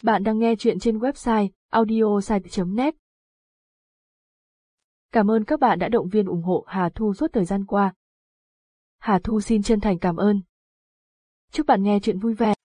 Bạn đang nghe chuyện trên website audiosite.net. Cảm ơn các bạn đã động viên ủng hộ Hà Thu suốt thời gian qua. Hà Thu xin chân thành cảm ơn. Chúc bạn nghe chuyện vui vẻ.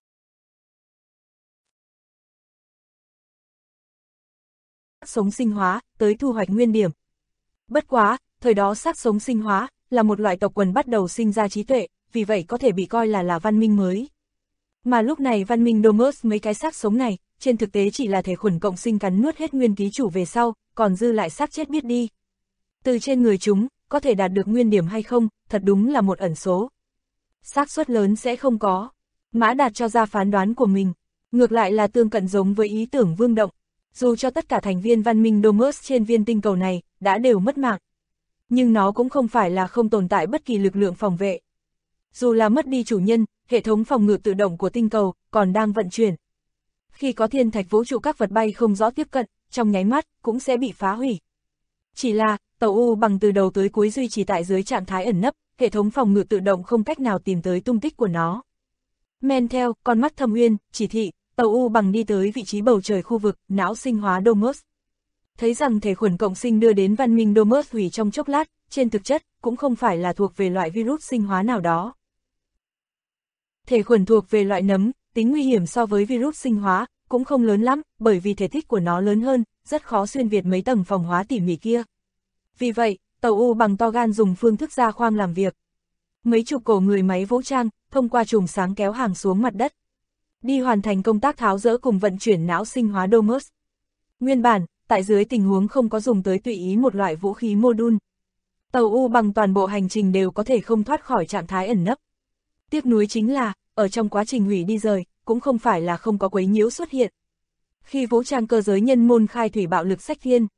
Sống sinh hóa, tới thu hoạch nguyên điểm. Bất quá, thời đó xác sống sinh hóa là một loại tộc quần bắt đầu sinh ra trí tuệ, vì vậy có thể bị coi là văn minh mới. Mà lúc này văn minh Domus mấy cái xác sống này, trên thực tế chỉ là thể khuẩn cộng sinh cắn nuốt hết nguyên ký chủ về sau, còn dư lại xác chết biết đi. Từ trên người chúng, có thể đạt được nguyên điểm hay không, thật đúng là một ẩn số. Xác suất lớn sẽ không có. Mã Đạt cho ra phán đoán của mình, ngược lại là tương cận giống với ý tưởng Vương Động. Dù cho tất cả thành viên văn minh Domus trên viên tinh cầu này đã đều mất mạng, nhưng nó cũng không phải là không tồn tại bất kỳ lực lượng phòng vệ. Dù là mất đi chủ nhân, hệ thống phòng ngự tự động của tinh cầu còn đang vận chuyển. Khi có thiên thạch vũ trụ các vật bay không rõ tiếp cận, trong nháy mắt cũng sẽ bị phá hủy. Chỉ là, tàu U bằng từ đầu tới cuối duy trì tại dưới trạng thái ẩn nấp, hệ thống phòng ngự tự động không cách nào tìm tới tung tích của nó. Men theo con mắt thâm uyên, chỉ thị, tàu U bằng đi tới vị trí bầu trời khu vực não sinh hóa Domus. Thấy rằng thể khuẩn cộng sinh đưa đến văn minh Domus hủy trong chốc lát, trên thực chất cũng không phải là thuộc về loại virus sinh hóa nào đó. Thể khuẩn thuộc về loại nấm, tính nguy hiểm so với virus sinh hóa cũng không lớn lắm, bởi vì thể tích của nó lớn hơn, rất khó xuyên việt mấy tầng phòng hóa tỉ mỉ kia. Vì vậy, tàu U bằng to gan dùng phương thức ra khoang làm việc. Mấy chục cổ người máy vũ trang, thông qua chùm sáng kéo hàng xuống mặt đất, đi hoàn thành công tác tháo dỡ cùng vận chuyển não sinh hóa Domus. Nguyên bản, tại dưới tình huống không có dùng tới tùy ý một loại vũ khí module, tàu U bằng toàn bộ hành trình đều có thể không thoát khỏi trạng thái ẩn nấp. Tiếc nuối chính là, ở trong quá trình hủy đi rời, cũng không phải là không có quấy nhiễu xuất hiện. Khi vũ trang cơ giới nhân môn khai thủy bạo lực sách thiên,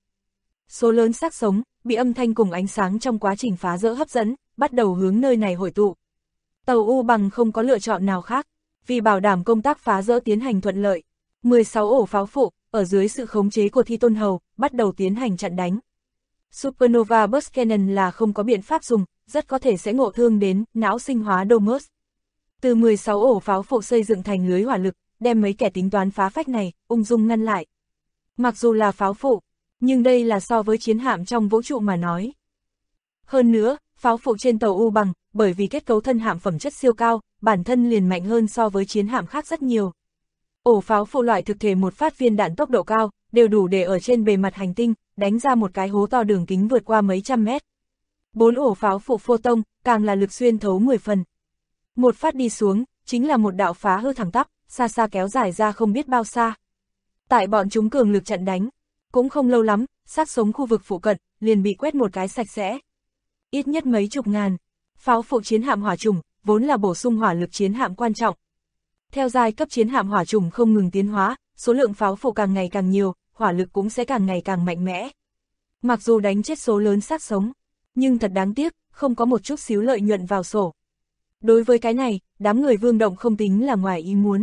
số lớn xác sống, bị âm thanh cùng ánh sáng trong quá trình phá rỡ hấp dẫn, bắt đầu hướng nơi này hội tụ. Tàu U bằng không có lựa chọn nào khác, vì bảo đảm công tác phá rỡ tiến hành thuận lợi. 16 ổ pháo phụ, ở dưới sự khống chế của Thi Tôn Hầu, bắt đầu tiến hành chặn đánh. Supernova Burst Cannon là không có biện pháp dùng, rất có thể sẽ ngộ thương đến não sinh hóa Domus. Từ 16 ổ pháo phụ xây dựng thành lưới hỏa lực, đem mấy kẻ tính toán phá phách này, ung dung ngăn lại. Mặc dù là pháo phụ, nhưng đây là so với chiến hạm trong vũ trụ mà nói. Hơn nữa, pháo phụ trên tàu U bằng, bởi vì kết cấu thân hạm phẩm chất siêu cao, bản thân liền mạnh hơn so với chiến hạm khác rất nhiều. Ổ pháo phụ loại thực thể một phát viên đạn tốc độ cao, đều đủ để ở trên bề mặt hành tinh, đánh ra một cái hố to đường kính vượt qua mấy trăm mét. 4 ổ pháo phụ photon, càng là lực xuyên thấu 10 phần. Một phát đi xuống, chính là một đạo phá hư thẳng tắp, xa xa kéo dài ra không biết bao xa. Tại bọn chúng cường lực chặn đánh, cũng không lâu lắm, xác sống khu vực phụ cận, liền bị quét một cái sạch sẽ. Ít nhất mấy chục ngàn. Pháo phụ chiến hạm hỏa trùng, vốn là bổ sung hỏa lực chiến hạm quan trọng. Theo giai cấp chiến hạm hỏa trùng không ngừng tiến hóa, số lượng pháo phụ càng ngày càng nhiều, hỏa lực cũng sẽ càng ngày càng mạnh mẽ. Mặc dù đánh chết số lớn xác sống, nhưng thật đáng tiếc, không có một chút xíu lợi nhuận vào sổ. Đối với cái này, đám người Vương Động không tính là ngoài ý muốn.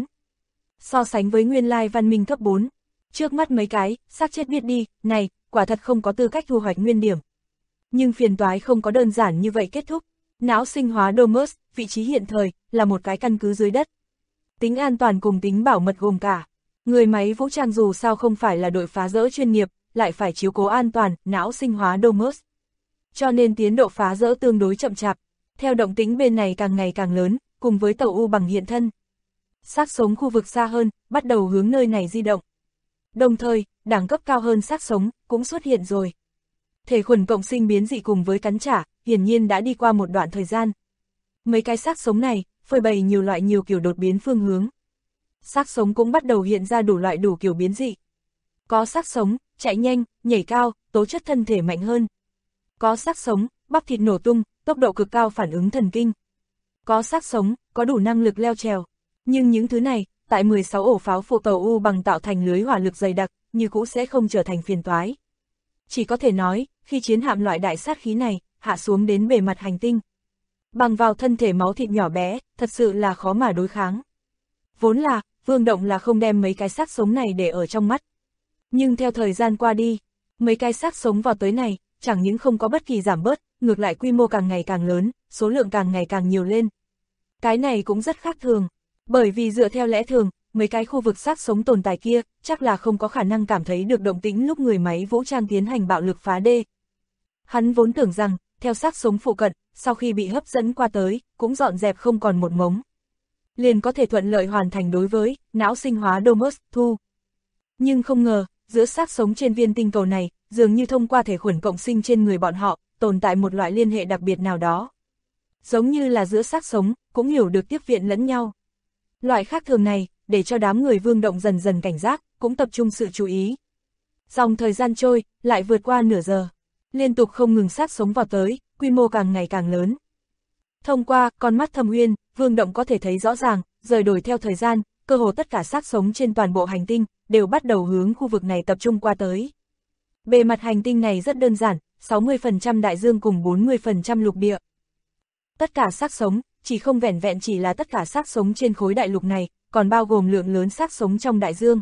So sánh với nguyên lai văn minh cấp 4, trước mắt mấy cái, xác chết biết đi, này, quả thật không có tư cách thu hoạch nguyên điểm. Nhưng phiền toái không có đơn giản như vậy kết thúc. Não sinh hóa Domus, vị trí hiện thời, là một cái căn cứ dưới đất. Tính an toàn cùng tính bảo mật gồm cả. Người máy vũ trang dù sao không phải là đội phá rỡ chuyên nghiệp, lại phải chiếu cố an toàn, não sinh hóa Domus. Cho nên tiến độ phá rỡ tương đối chậm chạp. Theo động tĩnh bên này càng ngày càng lớn, cùng với tàu U bằng hiện thân, xác sống khu vực xa hơn, bắt đầu hướng nơi này di động. Đồng thời, đẳng cấp cao hơn xác sống, cũng xuất hiện rồi. Thể khuẩn cộng sinh biến dị cùng với cắn trả, hiển nhiên đã đi qua một đoạn thời gian. Mấy cái xác sống này, phơi bày nhiều loại nhiều kiểu đột biến phương hướng. Xác sống cũng bắt đầu hiện ra đủ loại đủ kiểu biến dị. Có xác sống, chạy nhanh, nhảy cao, tố chất thân thể mạnh hơn. Có xác sống, bắp thịt nổ tung, tốc độ cực cao phản ứng thần kinh. Có xác sống, có đủ năng lực leo trèo. Nhưng những thứ này, tại 16 ổ pháo phụ tàu U bằng tạo thành lưới hỏa lực dày đặc, như cũ sẽ không trở thành phiền toái. Chỉ có thể nói, khi chiến hạm loại đại sát khí này, hạ xuống đến bề mặt hành tinh, bằng vào thân thể máu thịt nhỏ bé, thật sự là khó mà đối kháng. Vốn là, Vương Động là không đem mấy cái xác sống này để ở trong mắt. Nhưng theo thời gian qua đi, mấy cái xác sống vào tới này, chẳng những không có bất kỳ giảm bớt, ngược lại quy mô càng ngày càng lớn, số lượng càng ngày càng nhiều lên. Cái này cũng rất khác thường, bởi vì dựa theo lẽ thường, mấy cái khu vực xác sống tồn tại kia, chắc là không có khả năng cảm thấy được động tĩnh lúc người máy vũ trang tiến hành bạo lực phá đê. Hắn vốn tưởng rằng, theo xác sống phụ cận, sau khi bị hấp dẫn qua tới, cũng dọn dẹp không còn một mống. Liền có thể thuận lợi hoàn thành đối với não sinh hóa Domus thu. Nhưng không ngờ, giữa xác sống trên viên tinh cầu này, dường như thông qua thể khuẩn cộng sinh trên người bọn họ, tồn tại một loại liên hệ đặc biệt nào đó. Giống như là giữa xác sống, cũng hiểu được tiếp viện lẫn nhau. Loại khác thường này, để cho đám người Vương Động dần dần cảnh giác, cũng tập trung sự chú ý. Dòng thời gian trôi, lại vượt qua nửa giờ. Liên tục không ngừng xác sống vào tới, quy mô càng ngày càng lớn. Thông qua con mắt thâm uyên, Vương Động có thể thấy rõ ràng, rời đổi theo thời gian, cơ hồ tất cả xác sống trên toàn bộ hành tinh, đều bắt đầu hướng khu vực này tập trung qua tới. Bề mặt hành tinh này rất đơn giản, 60% đại dương cùng 40% lục địa. Tất cả xác sống, chỉ không vẻn vẹn chỉ là tất cả xác sống trên khối đại lục này, còn bao gồm lượng lớn xác sống trong đại dương.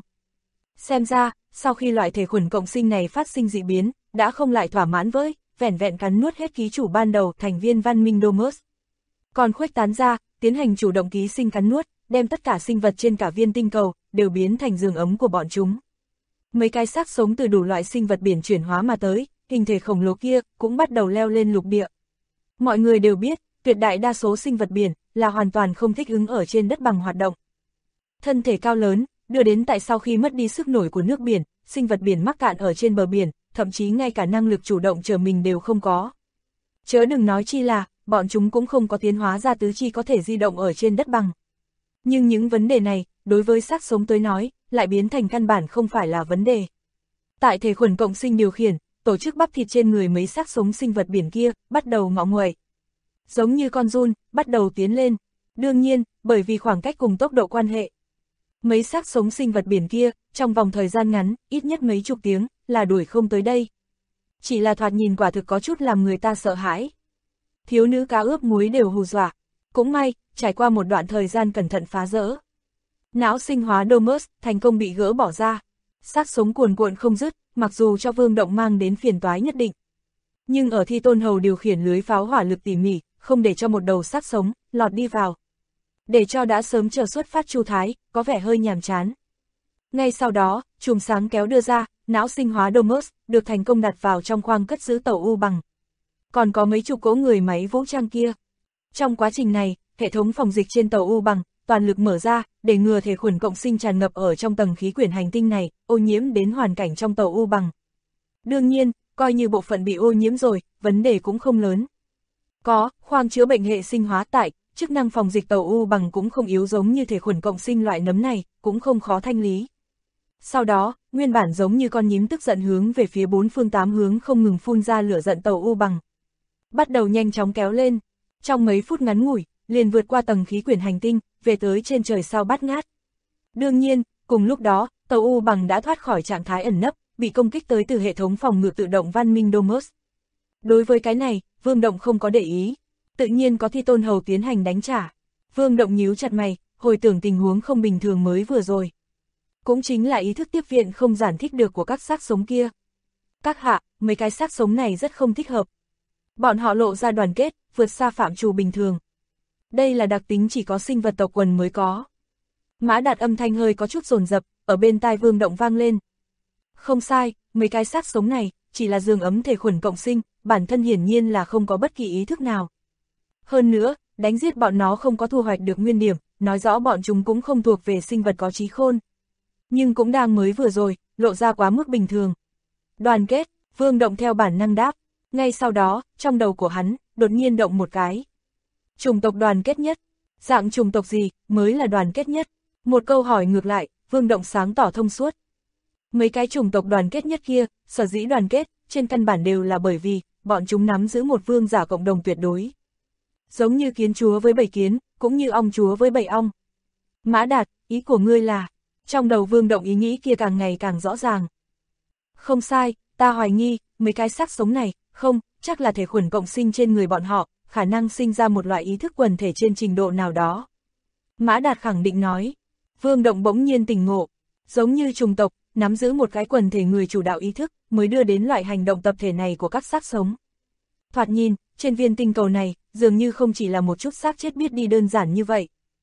Xem ra, sau khi loại thể khuẩn cộng sinh này phát sinh dị biến, đã không lại thỏa mãn với, vẻn vẹn cắn nuốt hết ký chủ ban đầu thành viên văn minh Domus. Còn khuếch tán ra, tiến hành chủ động ký sinh cắn nuốt, đem tất cả sinh vật trên cả viên tinh cầu, đều biến thành giường ấm của bọn chúng. Mấy cái xác sống từ đủ loại sinh vật biển chuyển hóa mà tới, hình thể khổng lồ kia, cũng bắt đầu leo lên lục địa. Mọi người đều biết, tuyệt đại đa số sinh vật biển, là hoàn toàn không thích ứng ở trên đất bằng hoạt động. Thân thể cao lớn, đưa đến tại sau khi mất đi sức nổi của nước biển, sinh vật biển mắc cạn ở trên bờ biển, thậm chí ngay cả năng lực chủ động chở mình đều không có. Chớ đừng nói chi là, bọn chúng cũng không có tiến hóa ra tứ chi có thể di động ở trên đất bằng. Nhưng những vấn đề này, đối với xác sống tới nói, lại biến thành căn bản không phải là vấn đề. Tại thể khuẩn cộng sinh điều khiển, tổ chức bắp thịt trên người mấy xác sống sinh vật biển kia, bắt đầu ngọ nguậy. Giống như con giun, bắt đầu tiến lên. Đương nhiên, bởi vì khoảng cách cùng tốc độ quan hệ. Mấy xác sống sinh vật biển kia, trong vòng thời gian ngắn, ít nhất mấy chục tiếng, là đuổi không tới đây. Chỉ là thoạt nhìn quả thực có chút làm người ta sợ hãi. Thiếu nữ cá ướp muối đều hù dọa. Cũng may, trải qua một đoạn thời gian cẩn thận phá rỡ. Não sinh hóa Domus thành công bị gỡ bỏ ra. Xác sống cuồn cuộn không dứt, mặc dù cho Vương Động mang đến phiền toái nhất định. Nhưng ở Thi Tôn Hầu điều khiển lưới pháo hỏa lực tỉ mỉ, không để cho một đầu xác sống lọt đi vào. Để cho đã sớm chờ xuất phát Chu Thái, có vẻ hơi nhàm chán. Ngay sau đó, chùm sáng kéo đưa ra, não sinh hóa Domus được thành công đặt vào trong khoang cất giữ tàu U bằng. Còn có mấy chục cỗ người máy vũ trang kia. Trong quá trình này, hệ thống phòng dịch trên tàu U bằng toàn lực mở ra, để ngừa thể khuẩn cộng sinh tràn ngập ở trong tầng khí quyển hành tinh này, ô nhiễm đến hoàn cảnh trong tàu U bằng. Đương nhiên, coi như bộ phận bị ô nhiễm rồi, vấn đề cũng không lớn. Có khoang chữa bệnh hệ sinh hóa tại, chức năng phòng dịch tàu U bằng cũng không yếu giống như thể khuẩn cộng sinh loại nấm này, cũng không khó thanh lý. Sau đó, nguyên bản giống như con nhím tức giận hướng về phía bốn phương tám hướng không ngừng phun ra lửa giận tàu U bằng. Bắt đầu nhanh chóng kéo lên, trong mấy phút ngắn ngủi, liền vượt qua tầng khí quyển hành tinh, về tới trên trời sao bát ngát. Đương nhiên, cùng lúc đó, tàu U bằng đã thoát khỏi trạng thái ẩn nấp, bị công kích tới từ hệ thống phòng ngự tự động văn minh Domus. Đối với cái này, Vương Động không có để ý, tự nhiên có Thi Tôn Hầu tiến hành đánh trả. Vương Động nhíu chặt mày, hồi tưởng tình huống không bình thường mới vừa rồi. Cũng chính là ý thức tiếp viện không giải thích được của các xác sống kia. Các hạ, mấy cái xác sống này rất không thích hợp. Bọn họ lộ ra đoàn kết, vượt xa phạm trù bình thường. Đây là đặc tính chỉ có sinh vật tộc quần mới có. Mã Đạt âm thanh hơi có chút dồn dập, ở bên tai Vương Động vang lên. Không sai, mấy cái xác sống này, chỉ là giường ấm thể khuẩn cộng sinh, bản thân hiển nhiên là không có bất kỳ ý thức nào. Hơn nữa, đánh giết bọn nó không có thu hoạch được nguyên điểm, nói rõ bọn chúng cũng không thuộc về sinh vật có trí khôn. Nhưng cũng đang mới vừa rồi, lộ ra quá mức bình thường. Đoàn kết, Vương Động theo bản năng đáp. Ngay sau đó, trong đầu của hắn, đột nhiên động một cái. Chủng tộc đoàn kết nhất. Dạng chủng tộc gì, mới là đoàn kết nhất? Một câu hỏi ngược lại, Vương Động sáng tỏ thông suốt. Mấy cái chủng tộc đoàn kết nhất kia, sở dĩ đoàn kết, trên căn bản đều là bởi vì, bọn chúng nắm giữ một vương giả cộng đồng tuyệt đối. Giống như kiến chúa với bầy kiến, cũng như ong chúa với bầy ong. Mã Đạt, ý của ngươi là, trong đầu Vương Động ý nghĩ kia càng ngày càng rõ ràng. Không sai, ta hoài nghi, mấy cái xác sống này, không, chắc là thể khuẩn cộng sinh trên người bọn họ, khả năng sinh ra một loại ý thức quần thể trên trình độ nào đó. Mã Đạt khẳng định nói. Vương Động bỗng nhiên tỉnh ngộ, giống như chủng tộc, nắm giữ một cái quần thể người chủ đạo ý thức, mới đưa đến loại hành động tập thể này của các xác sống. Thoạt nhìn, trên viên tinh cầu này, dường như không chỉ là một chút xác chết biết đi đơn giản như vậy.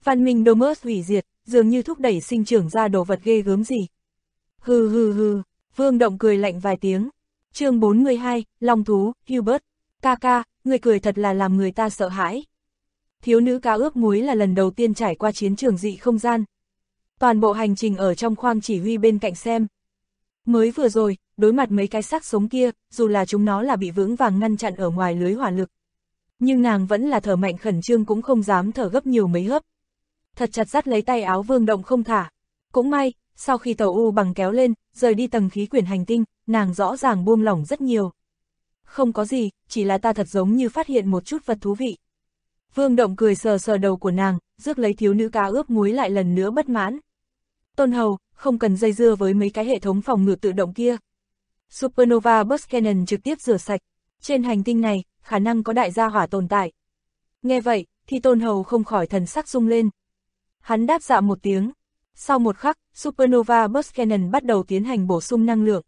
Văn minh Domus hủy diệt, dường như thúc đẩy sinh trưởng ra đồ vật ghê gớm gì. Hừ hừ hừ, Vương Động cười lạnh vài tiếng. Chương 42, Long thú, Hubert. Ca ca, người cười thật là làm người ta sợ hãi. Thiếu nữ cá ướp muối là lần đầu tiên trải qua chiến trường dị không gian. Toàn bộ hành trình ở trong khoang chỉ huy bên cạnh xem. Mới vừa rồi, đối mặt mấy cái xác sống kia, dù là chúng nó là bị vững vàng ngăn chặn ở ngoài lưới hỏa lực. Nhưng nàng vẫn là thở mạnh khẩn trương cũng không dám thở gấp nhiều mấy hớp. Thật chặt dắt lấy tay áo Vương Động không thả. Cũng may, sau khi tàu U bằng kéo lên, rời đi tầng khí quyển hành tinh, nàng rõ ràng buông lỏng rất nhiều. Không có gì, chỉ là ta thật giống như phát hiện một chút vật thú vị. Vương Động cười sờ sờ đầu của nàng, rước lấy thiếu nữ cá ướp muối lại lần nữa bất mãn. Tôn Hầu, không cần dây dưa với mấy cái hệ thống phòng ngự tự động kia. Supernova Burst Cannon trực tiếp rửa sạch. Trên hành tinh này, khả năng có đại gia hỏa tồn tại. Nghe vậy, thì Tôn Hầu không khỏi thần sắc rung lên. Hắn đáp dạ một tiếng. Sau một khắc, Supernova Burst Cannon bắt đầu tiến hành bổ sung năng lượng.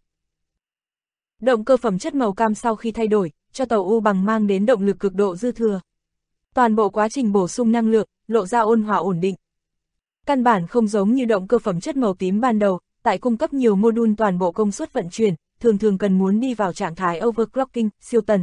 Động cơ phẩm chất màu cam sau khi thay đổi, cho tàu U bằng mang đến động lực cực độ dư thừa. Toàn bộ quá trình bổ sung năng lượng, lộ ra ôn hòa ổn định. Căn bản không giống như động cơ phẩm chất màu tím ban đầu, tại cung cấp nhiều module toàn bộ công suất vận chuyển, thường cần muốn đi vào trạng thái overclocking, siêu tần.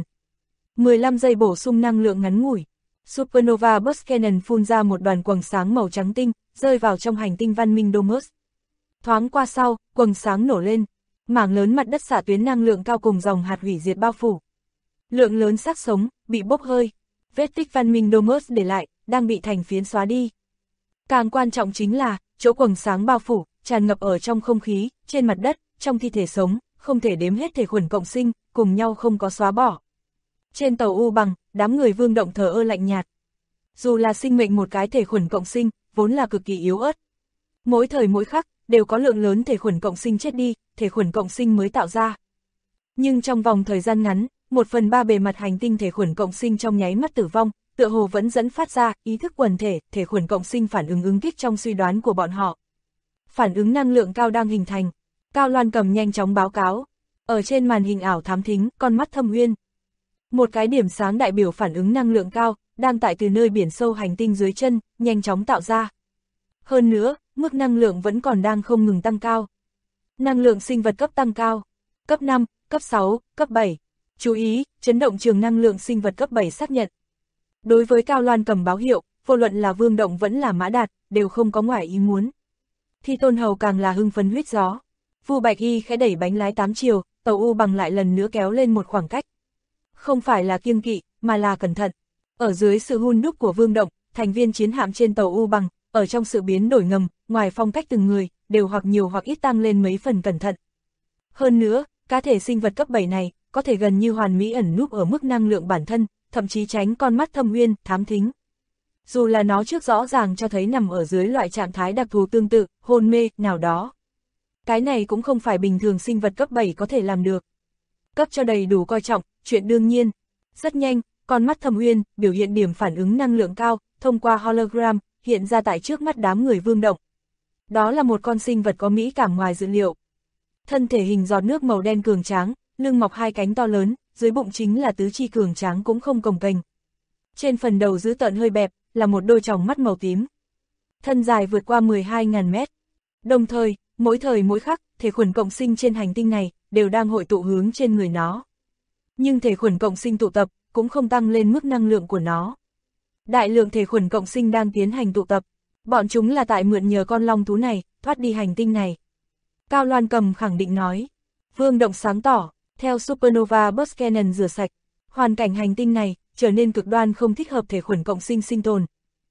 15 giây bổ sung năng lượng ngắn ngủi. Supernova Burst Cannon phun ra một đoàn quầng sáng màu trắng tinh, rơi vào trong hành tinh văn minh Domus. Thoáng qua sau, quầng sáng nổ lên, mảng lớn mặt đất xạ tuyến năng lượng cao cùng dòng hạt hủy diệt bao phủ. Lượng lớn xác sống, bị bốc hơi. Vết tích văn minh Domus để lại, đang bị thành phiến xóa đi. Càng quan trọng chính là, chỗ quầng sáng bao phủ, tràn ngập ở trong không khí, trên mặt đất, trong thi thể sống, không thể đếm hết thể khuẩn cộng sinh, cùng nhau không có xóa bỏ. Trên tàu U bằng, đám người Vương Động thờ ơ lạnh nhạt. Dù là sinh mệnh một cái thể khuẩn cộng sinh, vốn là cực kỳ yếu ớt. Mỗi thời mỗi khắc, đều có lượng lớn thể khuẩn cộng sinh chết đi, thể khuẩn cộng sinh mới tạo ra. Nhưng trong vòng thời gian ngắn, 1/3 bề mặt hành tinh thể khuẩn cộng sinh trong nháy mắt tử vong, tựa hồ vẫn dẫn phát ra ý thức quần thể, thể khuẩn cộng sinh phản ứng ứng kích trong suy đoán của bọn họ. Phản ứng năng lượng cao đang hình thành. Cao Loan Cầm nhanh chóng báo cáo. Ở trên màn hình ảo thám thính, con mắt Thâm Uyên. Một cái điểm sáng đại biểu phản ứng năng lượng cao, đang tại từ nơi biển sâu hành tinh dưới chân, nhanh chóng tạo ra. Hơn nữa, mức năng lượng vẫn còn đang không ngừng tăng cao. Năng lượng sinh vật cấp tăng cao. Cấp 5, cấp 6, cấp 7. Chú ý, chấn động trường năng lượng sinh vật cấp 7 xác nhận. Đối với Cao Loan Cầm báo hiệu, vô luận là Vương Động vẫn là Mã Đạt, đều không có ngoài ý muốn. Thì Tôn Hầu càng là hưng phấn huyết gió. Vu Bạch Y khẽ đẩy bánh lái 8 chiều, tàu U bằng lại lần nữa kéo lên một khoảng cách. Không phải là kiêng kỵ, mà là cẩn thận. Ở dưới sự hun đúc của Vương Động, thành viên chiến hạm trên tàu U bằng, ở trong sự biến đổi ngầm, ngoài phong cách từng người, đều hoặc nhiều hoặc ít tăng lên mấy phần cẩn thận. Hơn nữa, cá thể sinh vật cấp 7 này, có thể gần như hoàn mỹ ẩn núp ở mức năng lượng bản thân, thậm chí tránh con mắt Thâm Uyên, thám thính. Dù là nó trước rõ ràng cho thấy nằm ở dưới loại trạng thái đặc thù tương tự, hôn mê, nào đó. Cái này cũng không phải bình thường sinh vật cấp 7 có thể làm được. Cấp cho đầy đủ coi trọng, chuyện đương nhiên. Rất nhanh, con mắt Thâm Uyên, biểu hiện điểm phản ứng năng lượng cao, thông qua hologram, hiện ra tại trước mắt đám người Vương Động. Đó là một con sinh vật có mỹ cảm ngoài dự liệu. Thân thể hình giọt nước màu đen cường tráng, lưng mọc hai cánh to lớn, dưới bụng chính là tứ chi cường tráng cũng không cồng kềnh. Trên phần đầu dữ tợn hơi bẹp, là một đôi tròng mắt màu tím. Thân dài vượt qua 12.000 mét. Đồng thời, mỗi mỗi khắc, thể khuẩn cộng sinh trên hành tinh này, đều đang hội tụ hướng trên người nó. Nhưng thể khuẩn cộng sinh tụ tập, cũng không tăng lên mức năng lượng của nó. Đại lượng thể khuẩn cộng sinh đang tiến hành tụ tập. Bọn chúng là tại mượn nhờ con long thú này, thoát đi hành tinh này. Cao Loan Cầm khẳng định nói. Vương Động sáng tỏ, theo Supernova Burst Cannon rửa sạch, hoàn cảnh hành tinh này trở nên cực đoan không thích hợp thể khuẩn cộng sinh sinh tồn.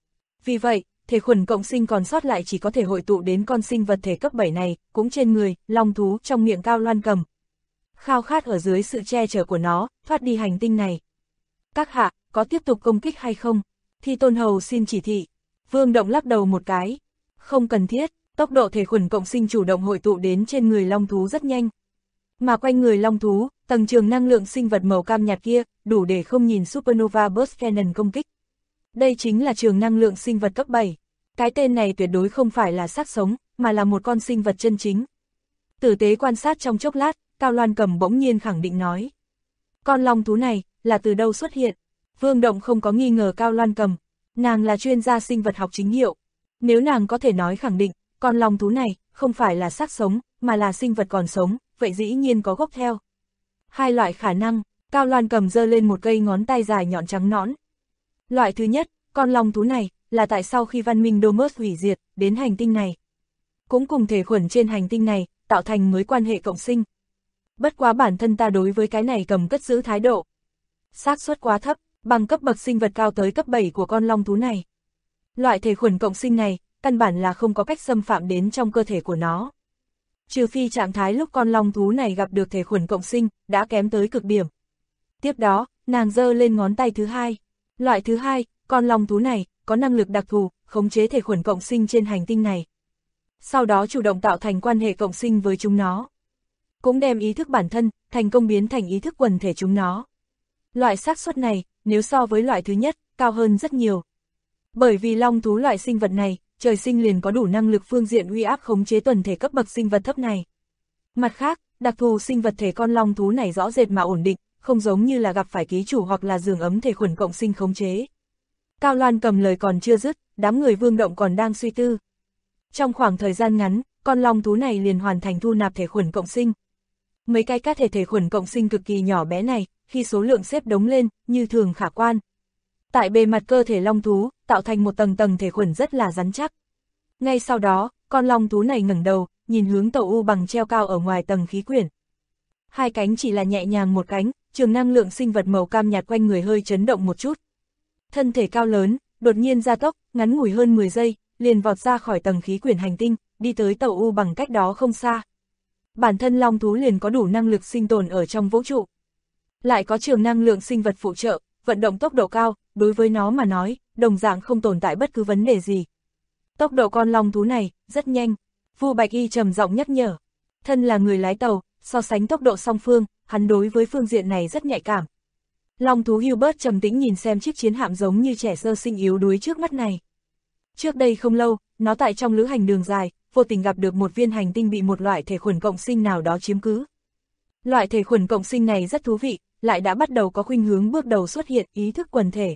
Vì vậy, thể khuẩn cộng sinh còn sót lại chỉ có thể hội tụ đến con sinh vật thể cấp 7 này, cũng trên người, long thú trong miệng Cao Loan Cầm. Khao khát ở dưới sự che chở của nó, thoát đi hành tinh này. Các hạ, có tiếp tục công kích hay không? Thì Tôn Hầu xin chỉ thị. Vương Động lắc đầu một cái. Không cần thiết, tốc độ thể khuẩn cộng sinh chủ động hội tụ đến trên người long thú rất nhanh. Mà quanh người long thú, tầng trường năng lượng sinh vật màu cam nhạt kia, đủ để không nhìn Supernova Burst Cannon công kích. Đây chính là trường năng lượng sinh vật cấp 7. Cái tên này tuyệt đối không phải là xác sống, mà là một con sinh vật chân chính. Tử tế quan sát trong chốc lát, Cao Loan Cầm bỗng nhiên khẳng định nói. Con long thú này, là từ đâu xuất hiện? Vương Động không có nghi ngờ Cao Loan Cầm. Nàng là chuyên gia sinh vật học chính hiệu. Nếu nàng có thể nói khẳng định, con long thú này không phải là xác sống, mà là sinh vật còn sống, vậy dĩ nhiên có gốc theo. Hai loại khả năng, Cao Loan cầm giơ lên một cây ngón tay dài nhọn trắng nõn. Loại thứ nhất, con long thú này là tại sau khi văn minh Domus hủy diệt, đến hành tinh này. Cũng cùng thể khuẩn trên hành tinh này, tạo thành mới quan hệ cộng sinh. Bất quá bản thân ta đối với cái này cầm cất giữ thái độ. Xác suất quá thấp, bằng cấp bậc sinh vật cao tới cấp 7 của con long thú này. Loại thể khuẩn cộng sinh này, căn bản là không có cách xâm phạm đến trong cơ thể của nó. Trừ phi trạng thái lúc con long thú này gặp được thể khuẩn cộng sinh, đã kém tới cực điểm. Tiếp đó, nàng giơ lên ngón tay thứ hai. Loại thứ hai, con long thú này, có năng lực đặc thù, khống chế thể khuẩn cộng sinh trên hành tinh này. Sau đó chủ động tạo thành quan hệ cộng sinh với chúng nó. Cũng đem ý thức bản thân, thành công biến thành ý thức quần thể chúng nó. Loại xác suất này, nếu so với loại thứ nhất, cao hơn rất nhiều. Bởi vì long thú loại sinh vật này, trời sinh liền có đủ năng lực phương diện uy áp khống chế tuần thể cấp bậc sinh vật thấp này. Mặt khác, đặc thù sinh vật thể con long thú này rõ rệt mà ổn định, không giống như là gặp phải ký chủ hoặc là giường ấm thể khuẩn cộng sinh khống chế. Cao Loan cầm lời còn chưa dứt, đám người Vương Động còn đang suy tư. Trong khoảng thời gian ngắn, con long thú này liền hoàn thành thu nạp thể khuẩn cộng sinh. Mấy cái cá thể khuẩn cộng sinh cực kỳ nhỏ bé này, khi số lượng xếp đống lên, như thường khả quan. Tại bề mặt cơ thể long thú, tạo thành một tầng tầng thể khuẩn rất là rắn chắc. Ngay sau đó, con long thú này ngẩng đầu, nhìn hướng tàu u bằng treo cao ở ngoài tầng khí quyển. Hai cánh chỉ là nhẹ nhàng một cánh, trường năng lượng sinh vật màu cam nhạt quanh người hơi chấn động một chút. Thân thể cao lớn, đột nhiên gia tốc, ngắn ngủi hơn 10 giây, liền vọt ra khỏi tầng khí quyển hành tinh, đi tới tàu u bằng cách đó không xa. Bản thân long thú liền có đủ năng lực sinh tồn ở trong vũ trụ. Lại có trường năng lượng sinh vật phụ trợ, vận động tốc độ cao, đối với nó mà nói, đồng dạng không tồn tại bất cứ vấn đề gì. Tốc độ con long thú này, rất nhanh. Vu Bạch Y trầm giọng nhắc nhở. Thân là người lái tàu, so sánh tốc độ song phương, hắn đối với phương diện này rất nhạy cảm. Long thú Hubert trầm tĩnh nhìn xem chiếc chiến hạm giống như trẻ sơ sinh yếu đuối trước mắt này. Trước đây không lâu, nó tại trong lữ hành đường dài, vô tình gặp được một viên hành tinh bị một loại thể khuẩn cộng sinh nào đó chiếm cứ. Loại thể khuẩn cộng sinh này rất thú vị, lại đã bắt đầu có khuynh hướng bước đầu xuất hiện ý thức quần thể.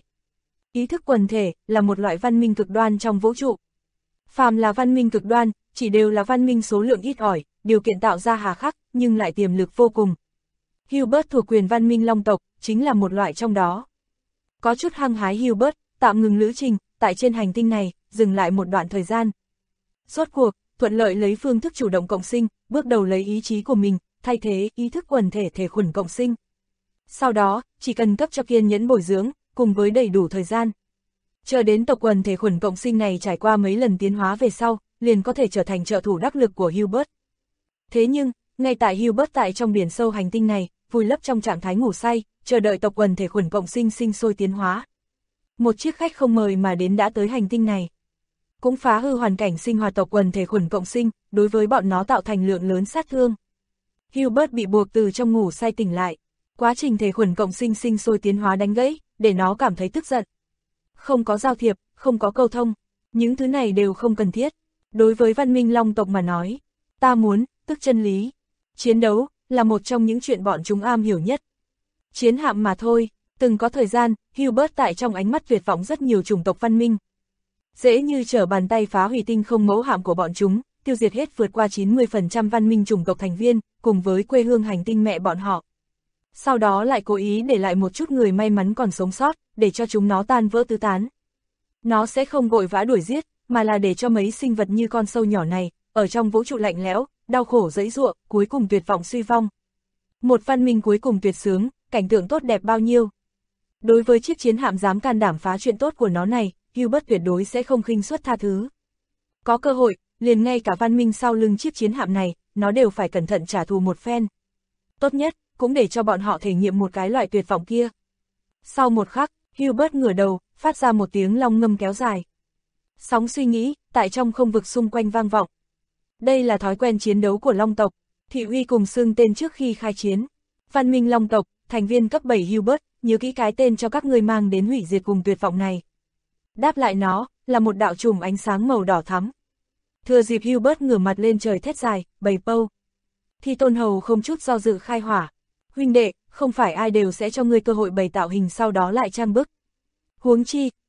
Ý thức quần thể là một loại văn minh cực đoan trong vũ trụ. Phàm là văn minh cực đoan, chỉ đều là văn minh số lượng ít ỏi, điều kiện tạo ra hà khắc, nhưng lại tiềm lực vô cùng. Hubert thuộc quyền văn minh long tộc, chính là một loại trong đó. Có chút hăng hái Hubert, tạm ngừng lữ trình, tại trên hành tinh này, dừng lại một đoạn thời gian. Rốt cuộc, thuận lợi lấy phương thức chủ động cộng sinh, bước đầu lấy ý chí của mình, thay thế ý thức quần thể thể khuẩn cộng sinh. Sau đó, chỉ cần cấp cho kiên nhẫn bồi dưỡng, cùng với đầy đủ thời gian. Chờ đến tộc quần thể khuẩn cộng sinh này trải qua mấy lần tiến hóa về sau, liền có thể trở thành trợ thủ đắc lực của Hubert. Thế nhưng, ngay tại Hubert tại trong biển sâu hành tinh này, vùi lấp trong trạng thái ngủ say, chờ đợi tộc quần thể khuẩn cộng sinh sinh sôi tiến hóa. Một chiếc khách không mời mà đến đã tới hành tinh này. Cũng phá hư hoàn cảnh sinh hoạt tộc quần thể khuẩn cộng sinh, đối với bọn nó tạo thành lượng lớn sát thương. Hubert bị buộc từ trong ngủ say tỉnh lại. Quá trình thể khuẩn cộng sinh sinh sôi tiến hóa đánh gãy, để nó cảm thấy tức giận. Không có giao thiệp, không có câu thông, những thứ này đều không cần thiết. Đối với văn minh long tộc mà nói, ta muốn, tức chân lý. Chiến đấu, là một trong những chuyện bọn chúng am hiểu nhất. Chiến hạm mà thôi, từng có thời gian, Hubert tại trong ánh mắt tuyệt vọng rất nhiều chủng tộc văn minh. Dễ như trở bàn tay phá hủy tinh không mẫu hạm của bọn chúng, tiêu diệt hết vượt qua 90% văn minh chủng tộc thành viên, cùng với quê hương hành tinh mẹ bọn họ. Sau đó lại cố ý để lại một chút người may mắn còn sống sót, để cho chúng nó tan vỡ tứ tán. Nó sẽ không vội vã đuổi giết, mà là để cho mấy sinh vật như con sâu nhỏ này, ở trong vũ trụ lạnh lẽo, đau khổ giãy giụa, cuối cùng tuyệt vọng suy vong. Một văn minh cuối cùng tuyệt sướng, cảnh tượng tốt đẹp bao nhiêu. Đối với chiếc chiến hạm dám can đảm phá chuyện tốt của nó này, Hubert tuyệt đối sẽ không khinh suất tha thứ. Có cơ hội, liền ngay cả văn minh sau lưng chiếc chiến hạm này, nó đều phải cẩn thận trả thù một phen. Tốt nhất, cũng để cho bọn họ thể nghiệm một cái loại tuyệt vọng kia. Sau một khắc, Hubert ngửa đầu, phát ra một tiếng long ngâm kéo dài. Sóng suy nghĩ, tại trong không vực xung quanh vang vọng. Đây là thói quen chiến đấu của long tộc, thị uy cùng xưng tên trước khi khai chiến. Văn minh long tộc, thành viên cấp 7 Hubert, nhớ kỹ cái tên cho các ngươi mang đến hủy diệt cùng tuyệt vọng này. Đáp lại nó, là một đạo chùm ánh sáng màu đỏ thắm. Thừa dịp Hubert ngửa mặt lên trời thét dài, bầy pâu. Thì Tôn Hầu không chút do dự khai hỏa. Huynh đệ, không phải ai đều sẽ cho ngươi cơ hội bày tạo hình sau đó lại trang bức. Huống chi,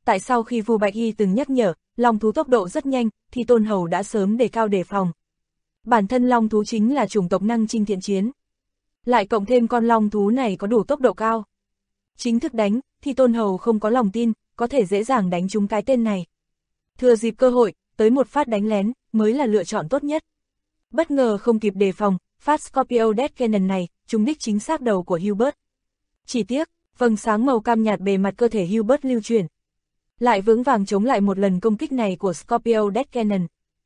tại sau khi Vu Bạch Y từng nhắc nhở, long thú tốc độ rất nhanh, thì Tôn Hầu đã sớm đề cao đề phòng. Bản thân long thú chính là chủng tộc năng chinh thiện chiến. Lại cộng thêm con long thú này có đủ tốc độ cao. Chính thức đánh, thì Tôn Hầu không có lòng tin, có thể dễ dàng đánh trúng cái tên này. Thừa dịp cơ hội, tới một phát đánh lén, mới là lựa chọn tốt nhất. Bất ngờ không kịp đề phòng, phát Scorpio Death Cannon này, trúng đích chính xác đầu của Hubert. Chỉ tiếc, vầng sáng màu cam nhạt bề mặt cơ thể Hubert lưu chuyển. Lại vững vàng chống lại một lần công kích này của Scorpio Death Cannon.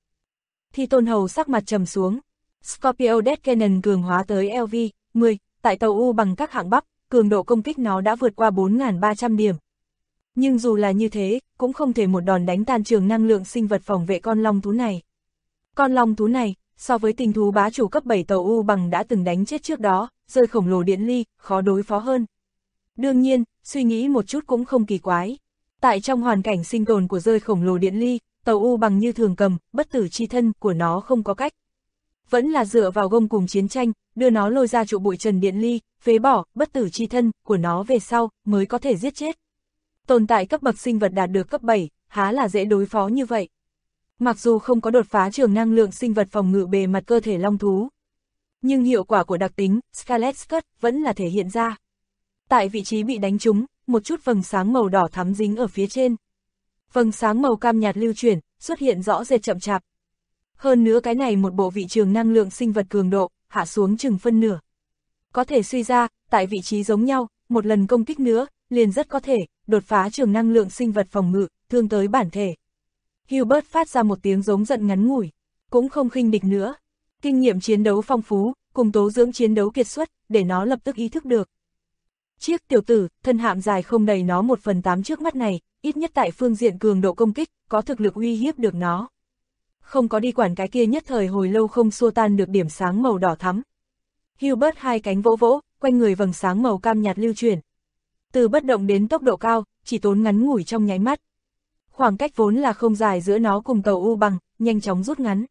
Thì Tôn Hầu sắc mặt trầm xuống. Scorpio Death Cannon cường hóa tới LV-10, tại tàu U bằng các hạng bắp, cường độ công kích nó đã vượt qua 4.300 điểm. Nhưng dù là như thế, cũng không thể một đòn đánh tan trường năng lượng sinh vật phòng vệ con long thú này. Con long thú này, so với tình thú bá chủ cấp 7 tàu U bằng đã từng đánh chết trước đó, rơi khổng lồ điện ly, khó đối phó hơn. Đương nhiên, suy nghĩ một chút cũng không kỳ quái. Tại trong hoàn cảnh sinh tồn của rơi khổng lồ điện ly, tàu U bằng như thường cầm, bất tử chi thân của nó không có cách. Vẫn là dựa vào gông cùng chiến tranh, đưa nó lôi ra trụ bụi trần điện ly, phế bỏ bất tử chi thân của nó về sau, mới có thể giết chết. Tồn tại cấp bậc sinh vật đạt được cấp 7, há là dễ đối phó như vậy. Mặc dù không có đột phá trường năng lượng sinh vật phòng ngự bề mặt cơ thể long thú, nhưng hiệu quả của đặc tính Scarlet Cut vẫn là thể hiện ra. Tại vị trí bị đánh trúng, một chút vầng sáng màu đỏ thắm dính ở phía trên. Vầng sáng màu cam nhạt lưu chuyển, xuất hiện rõ rệt chậm chạp. Hơn nữa cái này một bộ vị trường năng lượng sinh vật cường độ, hạ xuống chừng phân nửa. Có thể suy ra, tại vị trí giống nhau, một lần công kích nữa, liền rất có thể, đột phá trường năng lượng sinh vật phòng ngự, thương tới bản thể. Hubert phát ra một tiếng giống giận ngắn ngủi, cũng không khinh địch nữa. Kinh nghiệm chiến đấu phong phú, cùng tố dưỡng chiến đấu kiệt xuất, để nó lập tức ý thức được. Chiếc tiểu tử, thân hạm dài không đầy nó 1/8 trước mắt này, ít nhất tại phương diện cường độ công kích, có thực lực uy hiếp được nó. Không có đi quản cái kia nhất thời hồi lâu không xua tan được điểm sáng màu đỏ thắm. Hubert hai cánh vỗ vỗ, quanh người vầng sáng màu cam nhạt lưu chuyển. Từ bất động đến tốc độ cao, chỉ tốn ngắn ngủi trong nháy mắt. Khoảng cách vốn là không dài giữa nó cùng tàu U bằng, nhanh chóng rút ngắn.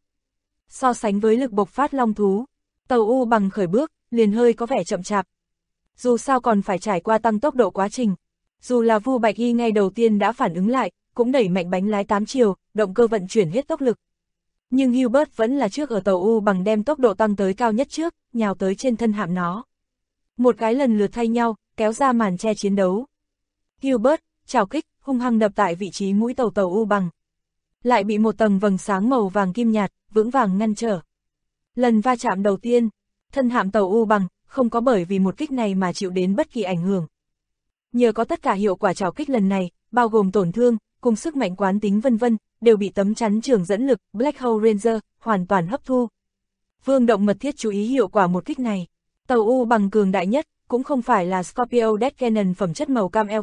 So sánh với lực bộc phát long thú, tàu U bằng khởi bước, liền hơi có vẻ chậm chạp. Dù sao còn phải trải qua tăng tốc độ quá trình. Dù là Vu Bạch Y ngay đầu tiên đã phản ứng lại, cũng đẩy mạnh bánh lái 8 chiều, động cơ vận chuyển hết tốc lực. Nhưng Hubert vẫn là trước ở tàu U bằng đem tốc độ tăng tới cao nhất trước, nhào tới trên thân hạm nó. Một cái lần lượt thay nhau, kéo ra màn che chiến đấu. Hubert, chào kích, hung hăng đập tại vị trí mũi tàu U bằng. Lại bị một tầng vầng sáng màu vàng kim nhạt, vững vàng ngăn trở. Lần va chạm đầu tiên, thân hạm tàu U bằng, không có bởi vì một kích này mà chịu đến bất kỳ ảnh hưởng. Nhờ có tất cả hiệu quả trào kích lần này, bao gồm tổn thương, cùng sức mạnh quán tính vân vân, đều bị tấm chắn trường dẫn lực Black Hole Ranger hoàn toàn hấp thu. Vương Động mật thiết chú ý hiệu quả một kích này. Tàu U bằng cường đại nhất, cũng không phải là Scorpio Death Cannon phẩm chất màu cam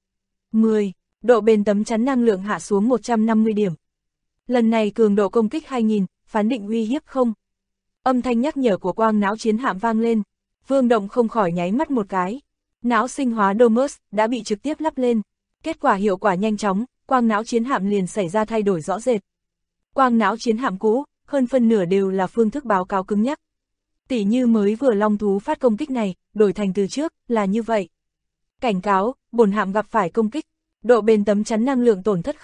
LV-10, độ bền tấm chắn năng lượng hạ xuống 150 điểm. Lần này cường độ công kích 2000, phán định uy hiếp không. Âm thanh nhắc nhở của quang não chiến hạm vang lên. Vương Động không khỏi nháy mắt một cái. Não sinh hóa Domus đã bị trực tiếp lắp lên. Kết quả hiệu quả nhanh chóng, quang não chiến hạm liền xảy ra thay đổi rõ rệt. Quang não chiến hạm cũ, hơn phân nửa đều là phương thức báo cáo cứng nhắc. Tỉ như mới vừa long thú phát công kích này, đổi thành từ trước, là như vậy. Cảnh cáo, bổn hạm gặp phải công kích, độ bền tấm chắn năng lượng tổn thất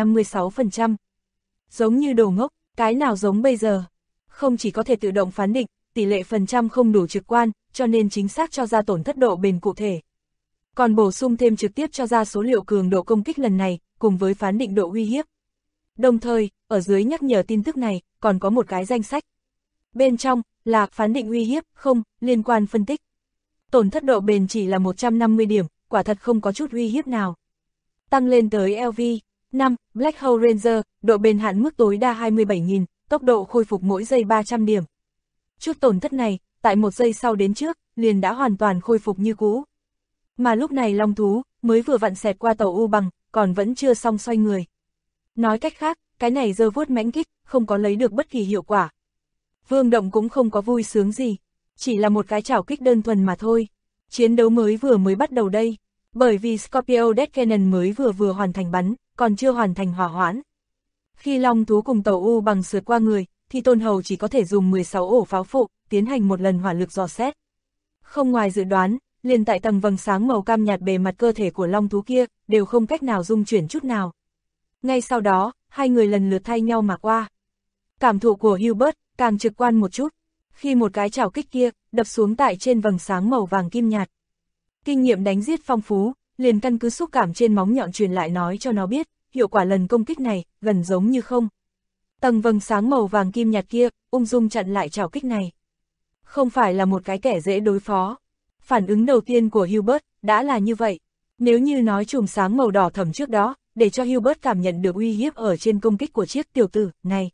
0,56%. Giống như đồ ngốc, cái nào giống bây giờ? Không chỉ có thể tự động phán định, tỷ lệ phần trăm không đủ trực quan, cho nên chính xác cho ra tổn thất độ bền cụ thể. Còn bổ sung thêm trực tiếp cho ra số liệu cường độ công kích lần này, cùng với phán định độ uy hiếp. Đồng thời, ở dưới nhắc nhở tin tức này, còn có một cái danh sách. Bên trong, là phán định uy hiếp, không, liên quan phân tích. Tổn thất độ bền chỉ là 150 điểm, quả thật không có chút uy hiếp nào. Tăng lên tới LV-5, Black Hole Ranger, độ bền hạn mức tối đa 27.000, tốc độ khôi phục mỗi giây 300 điểm. Chút tổn thất này, tại một giây sau đến trước, liền đã hoàn toàn khôi phục như cũ. Mà lúc này long thú, mới vừa vặn xẹt qua tàu U bằng, còn vẫn chưa xong xoay người. Nói cách khác, cái này giơ vuốt mãnh kích, không có lấy được bất kỳ hiệu quả. Vương Động cũng không có vui sướng gì, chỉ là một cái chảo kích đơn thuần mà thôi. Chiến đấu mới bắt đầu đây, bởi vì Scorpio Death Cannon mới vừa hoàn thành bắn, còn chưa hoàn thành hỏa hoãn. Khi long thú cùng tàu U bằng sượt qua người, thì Tôn Hầu chỉ có thể dùng 16 ổ pháo phụ, tiến hành một lần hỏa lực dò xét. Không ngoài dự đoán, liền tại tầng vầng sáng màu cam nhạt bề mặt cơ thể của long thú kia, đều không cách nào dung chuyển chút nào. Ngay sau đó, hai người lần lượt thay nhau mà qua. Cảm thụ của Hubert càng trực quan một chút, khi một cái chảo kích kia đập xuống tại trên vầng sáng màu vàng kim nhạt. Kinh nghiệm đánh giết phong phú, liền căn cứ xúc cảm trên móng nhọn truyền lại nói cho nó biết, hiệu quả lần công kích này gần giống như không. Tầng vầng sáng màu vàng kim nhạt kia ung dung chặn lại chảo kích này. Không phải là một cái kẻ dễ đối phó. Phản ứng đầu tiên của Hubert đã là như vậy. Nếu như nói chùm sáng màu đỏ thẫm trước đó, để cho Hubert cảm nhận được uy hiếp ở trên công kích của chiếc tiểu tử này.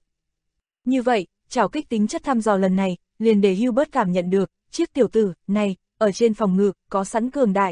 Như vậy, chảo kích tính chất thăm dò lần này, liền để Hubert cảm nhận được, chiếc tiểu tử này, ở trên phòng ngự, có sẵn cường đại.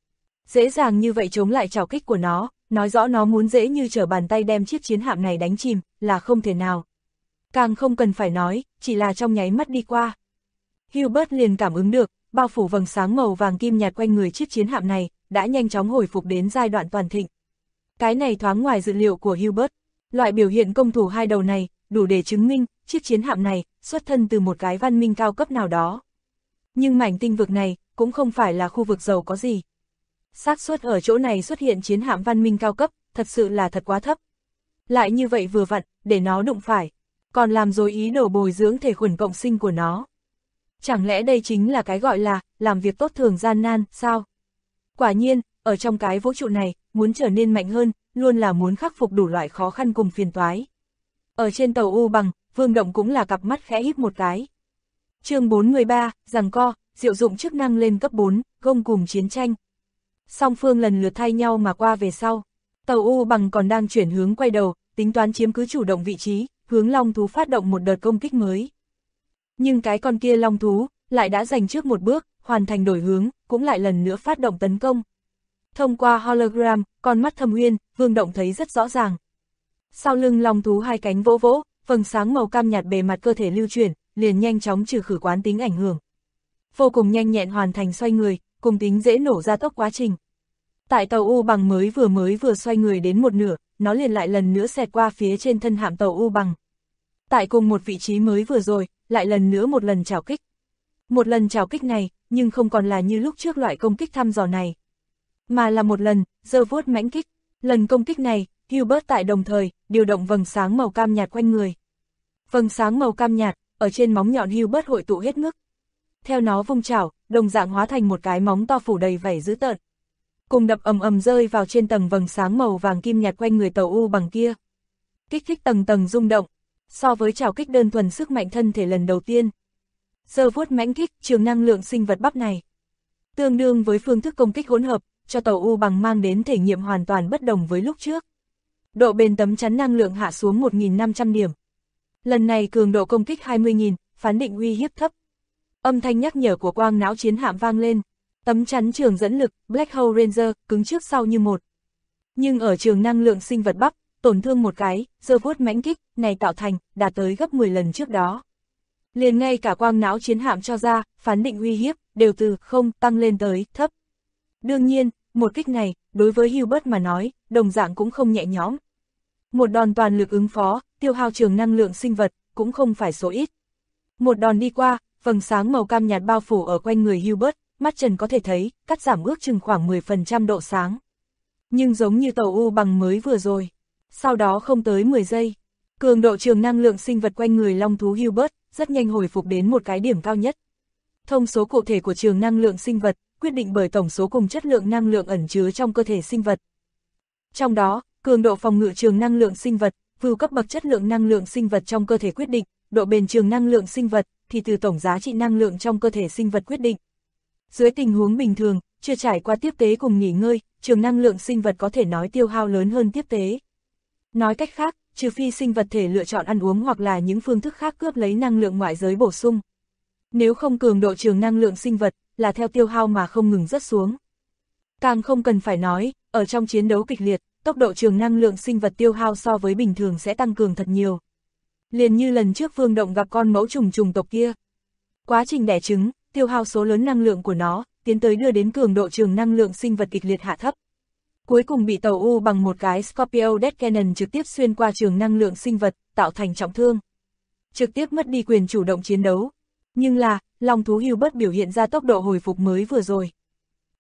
Dễ dàng như vậy chống lại chảo kích của nó, nói rõ nó muốn dễ như trở bàn tay đem chiếc chiến hạm này đánh chìm, là không thể nào. Càng không cần phải nói, chỉ là trong nháy mắt đi qua. Hubert liền cảm ứng được, bao phủ vầng sáng màu vàng kim nhạt quanh người chiếc chiến hạm này, đã nhanh chóng hồi phục đến giai đoạn toàn thịnh. Cái này thoáng ngoài dự liệu của Hubert, loại biểu hiện công thủ hai đầu này, đủ để chứng minh, chiếc chiến hạm này, xuất thân từ một cái văn minh cao cấp nào đó. Nhưng mảnh tinh vực này, cũng không phải là khu vực giàu có gì. Xác suất ở chỗ này xuất hiện chiến hạm văn minh cao cấp, thật sự là thật quá thấp. Lại như vậy vừa vặn, để nó đụng phải, còn làm dối ý đồ bồi dưỡng thể khuẩn cộng sinh của nó. Chẳng lẽ đây chính là cái gọi là, làm việc tốt thường gian nan, sao? Quả nhiên, ở trong cái vũ trụ này, muốn trở nên mạnh hơn, luôn là muốn khắc phục đủ loại khó khăn cùng phiền toái. Ở trên tàu U Bằng, Vương Động cũng là cặp mắt khẽ híp một cái. Chương 43, giằng co, diệu dụng chức năng lên cấp 4, gông cùng chiến tranh. Song phương lần lượt thay nhau mà qua về sau. Tàu U Bằng còn đang chuyển hướng quay đầu, tính toán chiếm cứ chủ động vị trí, hướng long thú phát động một đợt công kích mới. Nhưng cái con kia long thú, lại đã giành trước một bước, hoàn thành đổi hướng, cũng lại lần nữa phát động tấn công. Thông qua hologram, con mắt thâm uyên, Vương Động thấy rất rõ ràng. Sau lưng long thú hai cánh vỗ vỗ, vầng sáng màu cam nhạt bề mặt cơ thể lưu chuyển, liền nhanh chóng trừ khử quán tính ảnh hưởng. Vô cùng nhanh nhẹn hoàn thành xoay người, cùng tính dễ nổ ra tốc quá trình. Tại tàu U Bằng mới vừa xoay người đến một nửa, nó liền lại lần nữa xẹt qua phía trên thân hạm tàu U Bằng. Tại cùng một vị trí mới vừa rồi, lại lần nữa một lần trảo kích. Một lần trảo kích này, nhưng không còn là như lúc trước loại công kích thăm dò này, mà là một lần, giơ vuốt mãnh kích. Lần công kích này, Hubert tại đồng thời, điều động vầng sáng màu cam nhạt quanh người. Vầng sáng màu cam nhạt, ở trên móng nhọn Hubert hội tụ hết mức. Theo nó vung chảo, đồng dạng hóa thành một cái móng to phủ đầy vảy dữ tợn. Cùng đập ầm ầm rơi vào trên tầng vầng sáng màu vàng kim nhạt quanh người tàu U Bằng kia. Kích thích tầng tầng rung động, so với trảo kích đơn thuần sức mạnh thân thể lần đầu tiên. Giơ vuốt mãnh kích, trường năng lượng sinh vật bắp này. Tương đương với phương thức công kích hỗn hợp, cho tàu U Bằng mang đến thể nghiệm hoàn toàn bất đồng với lúc trước. Độ bền tấm chắn năng lượng hạ xuống 1.500 điểm. Lần này cường độ công kích 20.000, phán định uy hiếp thấp. Âm thanh nhắc nhở của quang não chiến hạm vang lên. Tấm chắn trường dẫn lực, Black Hole Ranger, cứng trước sau như một. Nhưng ở trường năng lượng sinh vật bắp, tổn thương một cái, giơ vuốt mãnh kích, này tạo thành, đạt tới gấp 10 lần trước đó. Liền ngay cả quang não chiến hạm cho ra, phán định uy hiếp, đều từ không tăng lên tới thấp. Đương nhiên, một kích này, đối với Hubert mà nói, đồng dạng cũng không nhẹ nhõm. Một đòn toàn lực ứng phó, tiêu hao trường năng lượng sinh vật, cũng không phải số ít. Một đòn đi qua, vầng sáng màu cam nhạt bao phủ ở quanh người Hubert, mắt trần có thể thấy, cắt giảm ước chừng khoảng 10% độ sáng. Nhưng giống như tàu U Bằng mới vừa rồi, sau đó không tới 10 giây, cường độ trường năng lượng sinh vật quanh người long thú Hubert, rất nhanh hồi phục đến một cái điểm cao nhất. Thông số cụ thể của trường năng lượng sinh vật, quyết định bởi tổng số cùng chất lượng năng lượng ẩn chứa trong cơ thể sinh vật. Trong đó, cường độ phòng ngự trường năng lượng sinh vật, vưu cấp bậc chất lượng năng lượng sinh vật trong cơ thể quyết định, độ bền trường năng lượng sinh vật, thì từ tổng giá trị năng lượng trong cơ thể sinh vật quyết định. Dưới tình huống bình thường, chưa trải qua tiếp tế cùng nghỉ ngơi, trường năng lượng sinh vật có thể nói tiêu hao lớn hơn tiếp tế. Nói cách khác, trừ phi sinh vật thể lựa chọn ăn uống hoặc là những phương thức khác cướp lấy năng lượng ngoại giới bổ sung. Nếu không cường độ trường năng lượng sinh vật, là theo tiêu hao mà không ngừng rớt xuống. Càng không cần phải nói, ở trong chiến đấu kịch liệt, tốc độ trường năng lượng sinh vật tiêu hao so với bình thường sẽ tăng cường thật nhiều. Liền như lần trước Vương Động gặp con mẫu trùng tộc kia. Quá trình đẻ trứng, tiêu hao số lớn năng lượng của nó, tiến tới đưa đến cường độ trường năng lượng sinh vật kịch liệt hạ thấp. Cuối cùng bị tàu U bằng một cái Scorpio Death Cannon trực tiếp xuyên qua trường năng lượng sinh vật, tạo thành trọng thương. Trực tiếp mất đi quyền chủ động chiến đấu. Nhưng là, long thú Hubert biểu hiện ra tốc độ hồi phục mới vừa rồi.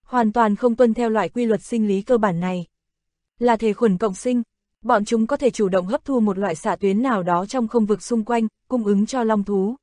hoàn toàn không tuân theo loại quy luật sinh lý cơ bản này. Là thể khuẩn cộng sinh, bọn chúng có thể chủ động hấp thu một loại xạ tuyến nào đó trong không vực xung quanh, cung ứng cho long thú.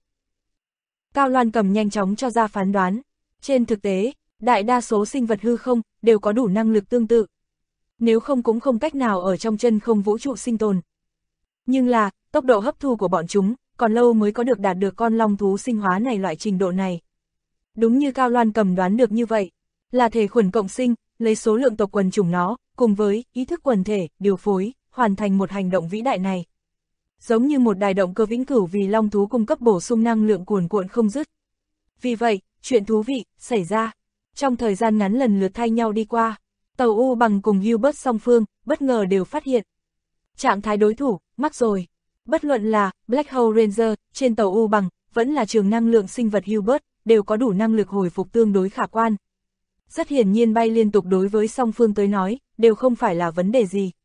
Cao Loan Cầm nhanh chóng cho ra phán đoán. Trên thực tế, đại đa số sinh vật hư không đều có đủ năng lực tương tự. Nếu không cũng không cách nào ở trong chân không vũ trụ sinh tồn. Nhưng là, tốc độ hấp thu của bọn chúng còn lâu mới có được đạt được con long thú sinh hóa này loại trình độ này. Đúng như Cao Loan Cầm đoán được như vậy, là thể khuẩn cộng sinh, lấy số lượng tộc quần chủng nó, cùng với ý thức quần thể, điều phối, hoàn thành một hành động vĩ đại này. Giống như một đài động cơ vĩnh cửu vì long thú cung cấp bổ sung năng lượng cuồn cuộn không dứt. Vì vậy, chuyện thú vị xảy ra. Trong thời gian ngắn lần lượt thay nhau đi qua, tàu U Bằng cùng Hubert song phương bất ngờ đều phát hiện trạng thái đối thủ mắc rồi. Bất luận là Black Hole Ranger trên tàu U Bằng, vẫn là trường năng lượng sinh vật Hubert, đều có đủ năng lực hồi phục tương đối khả quan. Rất hiển nhiên bay liên tục đối với song phương tới nói, đều không phải là vấn đề gì.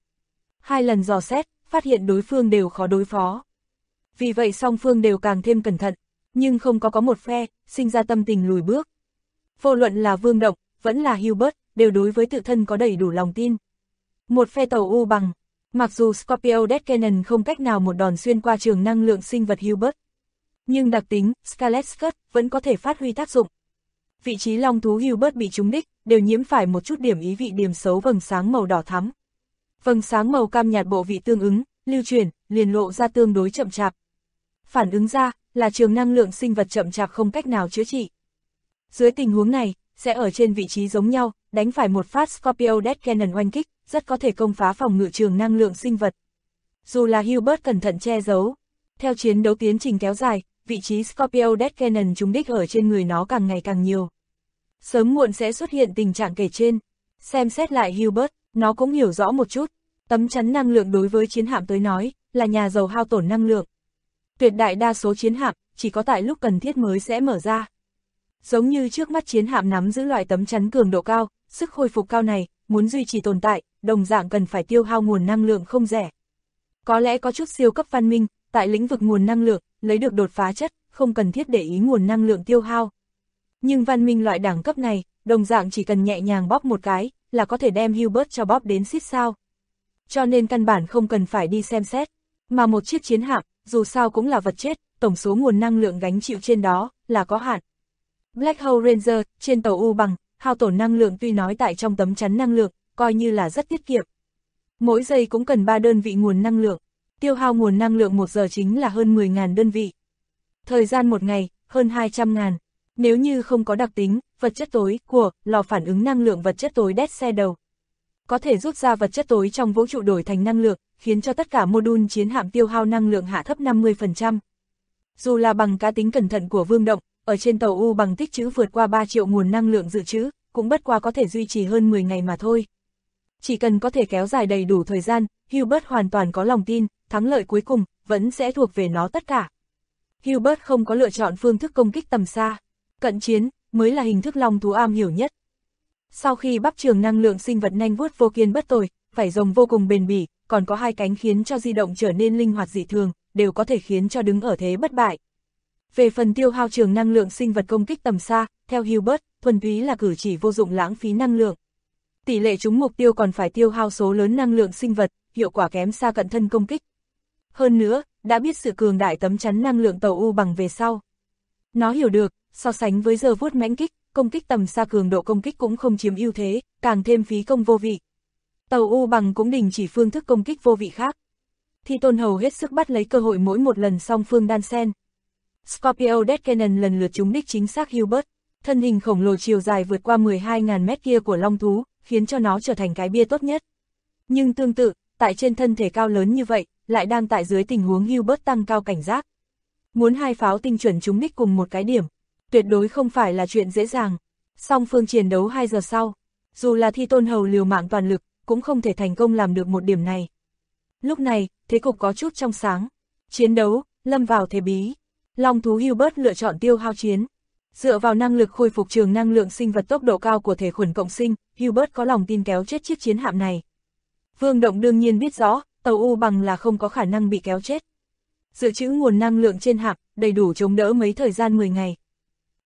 2 lần dò xét, phát hiện đối phương đều khó đối phó. Vì vậy song phương đều càng thêm cẩn thận, nhưng không có một phe sinh ra tâm tình lùi bước. Vô luận là Vương Động, vẫn là Hubert, đều đối với tự thân có đầy đủ lòng tin. Một phe tàu U Bằng, mặc dù Scorpio Death Cannon không cách nào một đòn xuyên qua trường năng lượng sinh vật Hubert, nhưng đặc tính Scarlet Skirt vẫn có thể phát huy tác dụng. Vị trí long thú Hubert bị trúng đích, đều nhiễm phải một chút điểm ý vị điểm xấu vầng sáng màu đỏ thắm. Vầng sáng màu cam nhạt bộ vị tương ứng, lưu chuyển, liền lộ ra tương đối chậm chạp. Phản ứng ra, là trường năng lượng sinh vật chậm chạp không cách nào chữa trị. Dưới tình huống này, sẽ ở trên vị trí giống nhau, đánh phải một phát Scorpio Death Cannon oanh kích, rất có thể công phá phòng ngự trường năng lượng sinh vật. Dù là Hubert cẩn thận che giấu, theo chiến đấu tiến trình kéo dài, vị trí Scorpio Death Cannon trúng đích ở trên người nó càng ngày càng nhiều. Sớm muộn sẽ xuất hiện tình trạng kể trên. Xem xét lại Hubert, nó cũng hiểu rõ một chút. Tấm chắn năng lượng đối với chiến hạm tới nói, là nhà giàu hao tổn năng lượng. Tuyệt đại đa số chiến hạm, chỉ có tại lúc cần thiết mới sẽ mở ra. Giống như trước mắt chiến hạm nắm giữ loại tấm chắn cường độ cao, sức hồi phục cao này, muốn duy trì tồn tại, đồng dạng cần phải tiêu hao nguồn năng lượng không rẻ. Có lẽ có chút siêu cấp văn minh, tại lĩnh vực nguồn năng lượng, lấy được đột phá chất, không cần thiết để ý nguồn năng lượng tiêu hao. Nhưng văn minh loại đẳng cấp này, đồng dạng chỉ cần nhẹ nhàng bóp một cái, là có thể đem Hubert cho bóp đến xít sao. Cho nên căn bản không cần phải đi xem xét, mà một chiếc chiến hạm, dù sao cũng là vật chết, tổng số nguồn năng lượng gánh chịu trên đó, là có hạn. Black Hole Ranger, trên tàu U Bằng, hao tổn năng lượng tuy nói tại trong tấm chắn năng lượng, coi như là rất tiết kiệm. Mỗi giây cũng cần 3 đơn vị nguồn năng lượng, tiêu hao nguồn năng lượng 1 giờ chính là hơn 10.000 đơn vị. Thời gian 1 ngày, hơn 200.000. Nếu như không có đặc tính, vật chất tối của lò phản ứng năng lượng vật chất tối Death Shadow, có thể rút ra vật chất tối trong vũ trụ đổi thành năng lượng, khiến cho tất cả module chiến hạm tiêu hao năng lượng hạ thấp 50%. Dù là bằng cá tính cẩn thận của Vương Động, ở trên tàu U Bằng tích trữ vượt qua 3 triệu nguồn năng lượng dự trữ, cũng bất quá có thể duy trì hơn 10 ngày mà thôi. Chỉ cần có thể kéo dài đầy đủ thời gian, Hubert hoàn toàn có lòng tin, thắng lợi cuối cùng, vẫn sẽ thuộc về nó tất cả. Hubert không có lựa chọn phương thức công kích tầm xa. Cận chiến, mới là hình thức long thú am hiểu nhất. Sau khi bắp trường năng lượng sinh vật nanh vuốt vô kiên bất tồi, vảy rồng vô cùng bền bỉ, còn có 2 cánh khiến cho di động trở nên linh hoạt dị thường, đều có thể khiến cho đứng ở thế bất bại. Về phần tiêu hao trường năng lượng sinh vật công kích tầm xa, theo Hubert, thuần túy là cử chỉ vô dụng lãng phí năng lượng. Tỷ lệ trúng mục tiêu còn phải tiêu hao số lớn năng lượng sinh vật, hiệu quả kém xa cận thân công kích. Hơn nữa, đã biết sự cường đại tấm chắn năng lượng tàu U Bằng về sau. Nó hiểu được, so sánh với giờ vuốt mãnh kích, công kích tầm xa cường độ công kích cũng không chiếm ưu thế, càng thêm phí công vô vị. Tàu U Bằng cũng đình chỉ phương thức công kích vô vị khác. Thi Tôn hầu hết sức bắt lấy cơ hội mỗi một lần song phương đan xen. Scorpio Death Cannon lần lượt trúng đích chính xác Hubert, thân hình khổng lồ chiều dài vượt qua 12.000 mét kia của long thú, khiến cho nó trở thành cái bia tốt nhất. Nhưng tương tự, tại trên thân thể cao lớn như vậy, lại đang tại dưới tình huống Hubert tăng cao cảnh giác. Muốn 2 pháo tinh chuẩn trúng đích cùng một cái điểm, tuyệt đối không phải là chuyện dễ dàng. Song phương chiến đấu 2 giờ sau, dù là Thi Tôn hầu liều mạng toàn lực, cũng không thể thành công làm được một điểm này. Lúc này, thế cục có chút trong sáng. Chiến đấu, lâm vào thế bí. Long thú Hubert lựa chọn tiêu hao chiến. Dựa vào năng lực khôi phục trường năng lượng sinh vật tốc độ cao của thể khuẩn cộng sinh, Hubert có lòng tin kéo chết chiếc chiến hạm này. Vương Động đương nhiên biết rõ, tàu U Bằng là không có khả năng bị kéo chết. Dự trữ nguồn năng lượng trên hạm, đầy đủ chống đỡ mấy thời gian 10 ngày.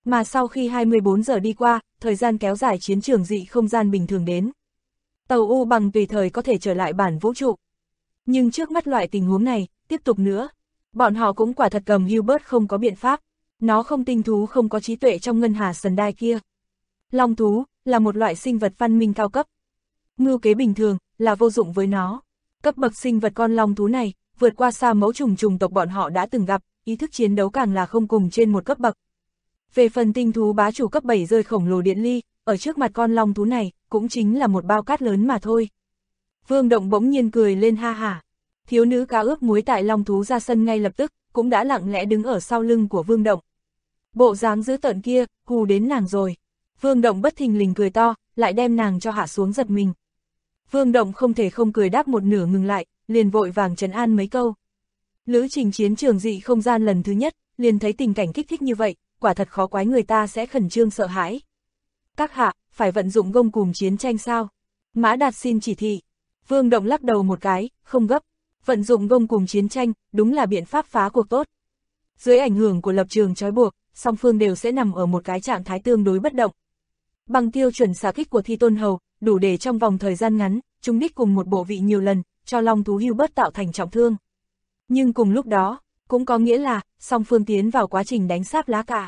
Mà sau khi 24 giờ đi qua, thời gian kéo dài chiến trường dị không gian bình thường đến. Tàu U Bằng tùy thời có thể trở lại bản vũ trụ. Nhưng trước mắt loại tình huống này, tiếp tục nữa, bọn họ cũng quả thật cầm Hubert không có biện pháp. Nó không tinh thú không có trí tuệ trong ngân hà sần đai kia. Long thú, là một loại sinh vật văn minh cao cấp. Mưu kế bình thường, là vô dụng với nó. Cấp bậc sinh vật con long thú này, vượt qua xa mẫu trùng chủng tộc bọn họ đã từng gặp, ý thức chiến đấu càng là không cùng trên một cấp bậc. Về phần tinh thú bá chủ cấp 7 rơi khổng lồ điện ly, ở trước mặt con long thú này, cũng chính là một bao cát lớn mà thôi. Vương Động bỗng nhiên cười lên ha hả. Thiếu nữ cá ướp muối tại long thú ra sân ngay lập tức, cũng đã lặng lẽ đứng ở sau lưng của Vương Động. Bộ dáng dữ tợn kia, hù đến nàng rồi. Vương Động bất thình lình cười to, lại đem nàng cho hạ xuống giật mình. Vương Động không thể không cười đáp một nửa ngừng lại, liền vội vàng trấn an mấy câu. Lữ trình chiến trường dị không gian lần thứ nhất, liền thấy tình cảnh kích thích như vậy, quả thật khó quái người ta sẽ khẩn trương sợ hãi. Các hạ, phải vận dụng gông cùm chiến tranh sao? Mã Đạt xin chỉ thị. Vương Động lắc đầu một cái, không gấp. Vận dụng gông cùm chiến tranh, đúng là biện pháp phá cuộc tốt. Dưới ảnh hưởng của lập trường trói buộc, song phương đều sẽ nằm ở một cái trạng thái tương đối bất động. Bằng tiêu chuẩn xạ kích của Thi Tôn Hầu, đủ để trong vòng thời gian ngắn, trúng đích cùng một bộ vị nhiều lần, cho long thú Hubert tạo thành trọng thương. Nhưng cùng lúc đó, cũng có nghĩa là, song phương tiến vào quá trình đánh sáp lá cà.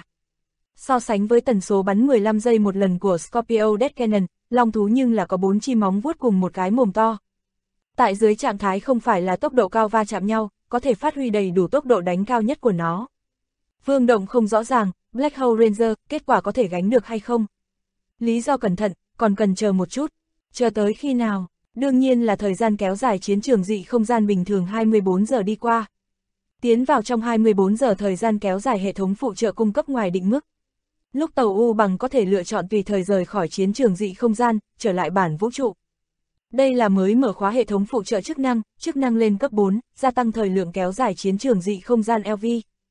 So sánh với tần số bắn 15 giây một lần của Scorpio Death Cannon, long thú nhưng là có 4 chi móng vuốt cùng một cái mồm to. Tại dưới trạng thái không phải là tốc độ cao va chạm nhau, có thể phát huy đầy đủ tốc độ đánh cao nhất của nó. Vương Động không rõ ràng, Black Hole Ranger, kết quả có thể gánh được hay không? Lý do cẩn thận, còn cần chờ một chút. Chờ tới khi nào? Đương nhiên là thời gian kéo dài chiến trường dị không gian bình thường 24 giờ đi qua. Tiến vào trong 24 giờ thời gian kéo dài hệ thống phụ trợ cung cấp ngoài định mức. Lúc tàu U Bằng có thể lựa chọn tùy thời rời khỏi chiến trường dị không gian, trở lại bản vũ trụ. Đây là mới mở khóa hệ thống phụ trợ chức năng lên cấp 4, gia tăng thời lượng kéo dài chiến trường dị không gian LV.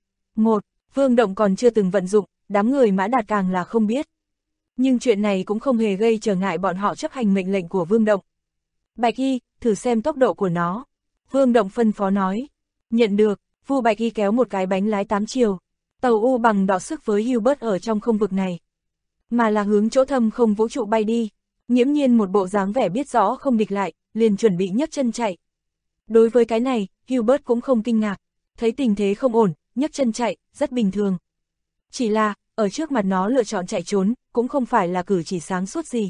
1. Vương Động còn chưa từng vận dụng, đám người Mã Đạt càng là không biết. Nhưng chuyện này cũng không hề gây trở ngại bọn họ chấp hành mệnh lệnh của Vương Động. Bạch Y, thử xem tốc độ của nó. Vương Động phân phó nói. Nhận được, Vu Bạch Y kéo một cái bánh lái 8 chiều. Tàu U Bằng đọ sức với Hubert ở trong không vực này. Mà là hướng chỗ thâm không vũ trụ bay đi. Nghiễm nhiên một bộ dáng vẻ biết rõ không địch lại, liền chuẩn bị nhấc chân chạy. Đối với cái này, Hubert cũng không kinh ngạc. Thấy tình thế không ổn, nhấc chân chạy, rất bình thường. Chỉ là, ở trước mặt nó lựa chọn chạy trốn, cũng không phải là cử chỉ sáng suốt gì.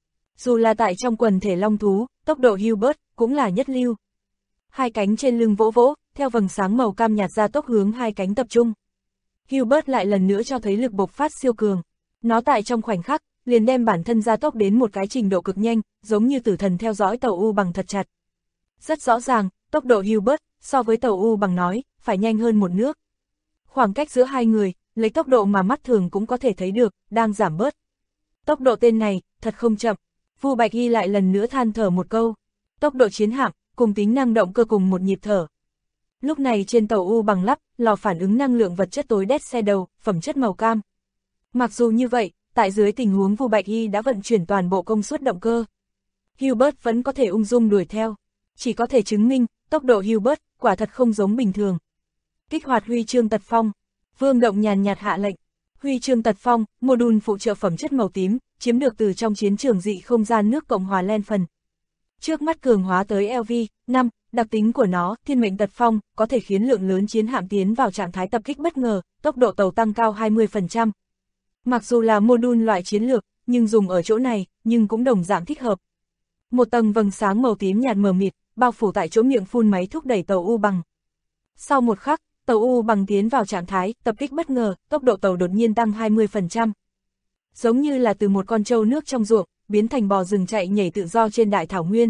Dù là tại trong quần thể long thú, tốc độ Hubert cũng là nhất lưu. Hai cánh trên lưng vỗ vỗ, theo vầng sáng màu cam nhạt ra tốc hướng hai cánh tập trung. Hubert lại lần nữa cho thấy lực bộc phát siêu cường. Nó tại trong khoảnh khắc, liền đem bản thân gia tốc đến một cái trình độ cực nhanh, giống như tử thần theo dõi tàu U Bằng thật chặt. Rất rõ ràng, tốc độ Hubert, so với tàu U Bằng nói, phải nhanh hơn một nước. Khoảng cách giữa hai người, lấy tốc độ mà mắt thường cũng có thể thấy được, đang giảm bớt. Tốc độ tên này, thật không chậm. Vu Bạch Y lại lần nữa than thở một câu. Tốc độ chiến hạm, cùng tính năng động cơ cùng một nhịp thở. Lúc này trên tàu U Bằng lắp, lò phản ứng năng lượng vật chất tối đét xe đầu, phẩm chất màu cam. Mặc dù như vậy, tại dưới tình huống Vu Bạch Y đã vận chuyển toàn bộ công suất động cơ, Hubert vẫn có thể ung dung đuổi theo. Chỉ có thể chứng minh, tốc độ Hubert, quả thật không giống bình thường. Kích hoạt huy chương tật phong. Vương Động nhàn nhạt hạ lệnh. Huy chương tật phong, module phụ trợ phẩm chất màu tím, chiếm được từ trong chiến trường dị không gian nước Cộng hòa Len phần. Trước mắt cường hóa tới LV5, đặc tính của nó, thiên mệnh tật phong, có thể khiến lượng lớn chiến hạm tiến vào trạng thái tập kích bất ngờ, tốc độ tàu tăng cao 20%. Mặc dù là module loại chiến lược, nhưng dùng ở chỗ này, nhưng cũng đồng dạng thích hợp. Một tầng vầng sáng màu tím nhạt mờ mịt, bao phủ tại chỗ miệng phun máy thúc đẩy tàu U Bằng. Sau một khắc, tàu U Bằng tiến vào trạng thái tập kích bất ngờ, tốc độ tàu đột nhiên tăng 20%. Giống như là từ một con trâu nước trong ruộng, biến thành bò rừng chạy nhảy tự do trên đại thảo nguyên.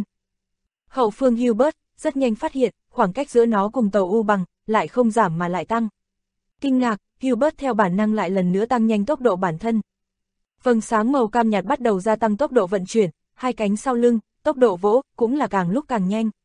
Hậu phương Hubert rất nhanh phát hiện, khoảng cách giữa nó cùng tàu U Bằng lại không giảm mà lại tăng. Kinh ngạc, Hubert theo bản năng lại lần nữa tăng nhanh tốc độ bản thân. Vầng sáng màu cam nhạt bắt đầu gia tăng tốc độ vận chuyển, hai cánh sau lưng, tốc độ vỗ cũng là càng lúc càng nhanh.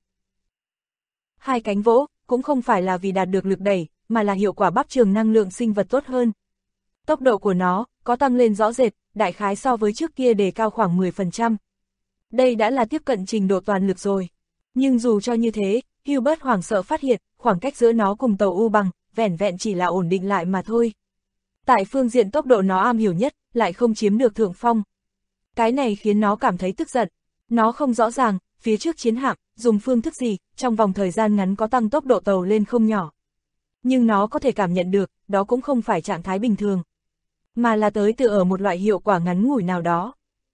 Hai cánh vỗ cũng không phải là vì đạt được lực đẩy, mà là hiệu quả bắp trường năng lượng sinh vật tốt hơn. Tốc độ của nó có tăng lên rõ rệt, đại khái so với trước kia đề cao khoảng 10%. Đây đã là tiếp cận trình độ toàn lực rồi. Nhưng dù cho như thế, Hubert hoảng sợ phát hiện, khoảng cách giữa nó cùng tàu U Bằng, vẻn vẹn chỉ là ổn định lại mà thôi. Tại phương diện tốc độ nó am hiểu nhất, lại không chiếm được thượng phong. Cái này khiến nó cảm thấy tức giận. Nó không rõ ràng, phía trước chiến hạm, dùng phương thức gì, trong vòng thời gian ngắn có tăng tốc độ tàu lên không nhỏ. Nhưng nó có thể cảm nhận được, đó cũng không phải trạng thái bình thường, mà là tới từ ở một loại hiệu quả ngắn ngủi nào đó.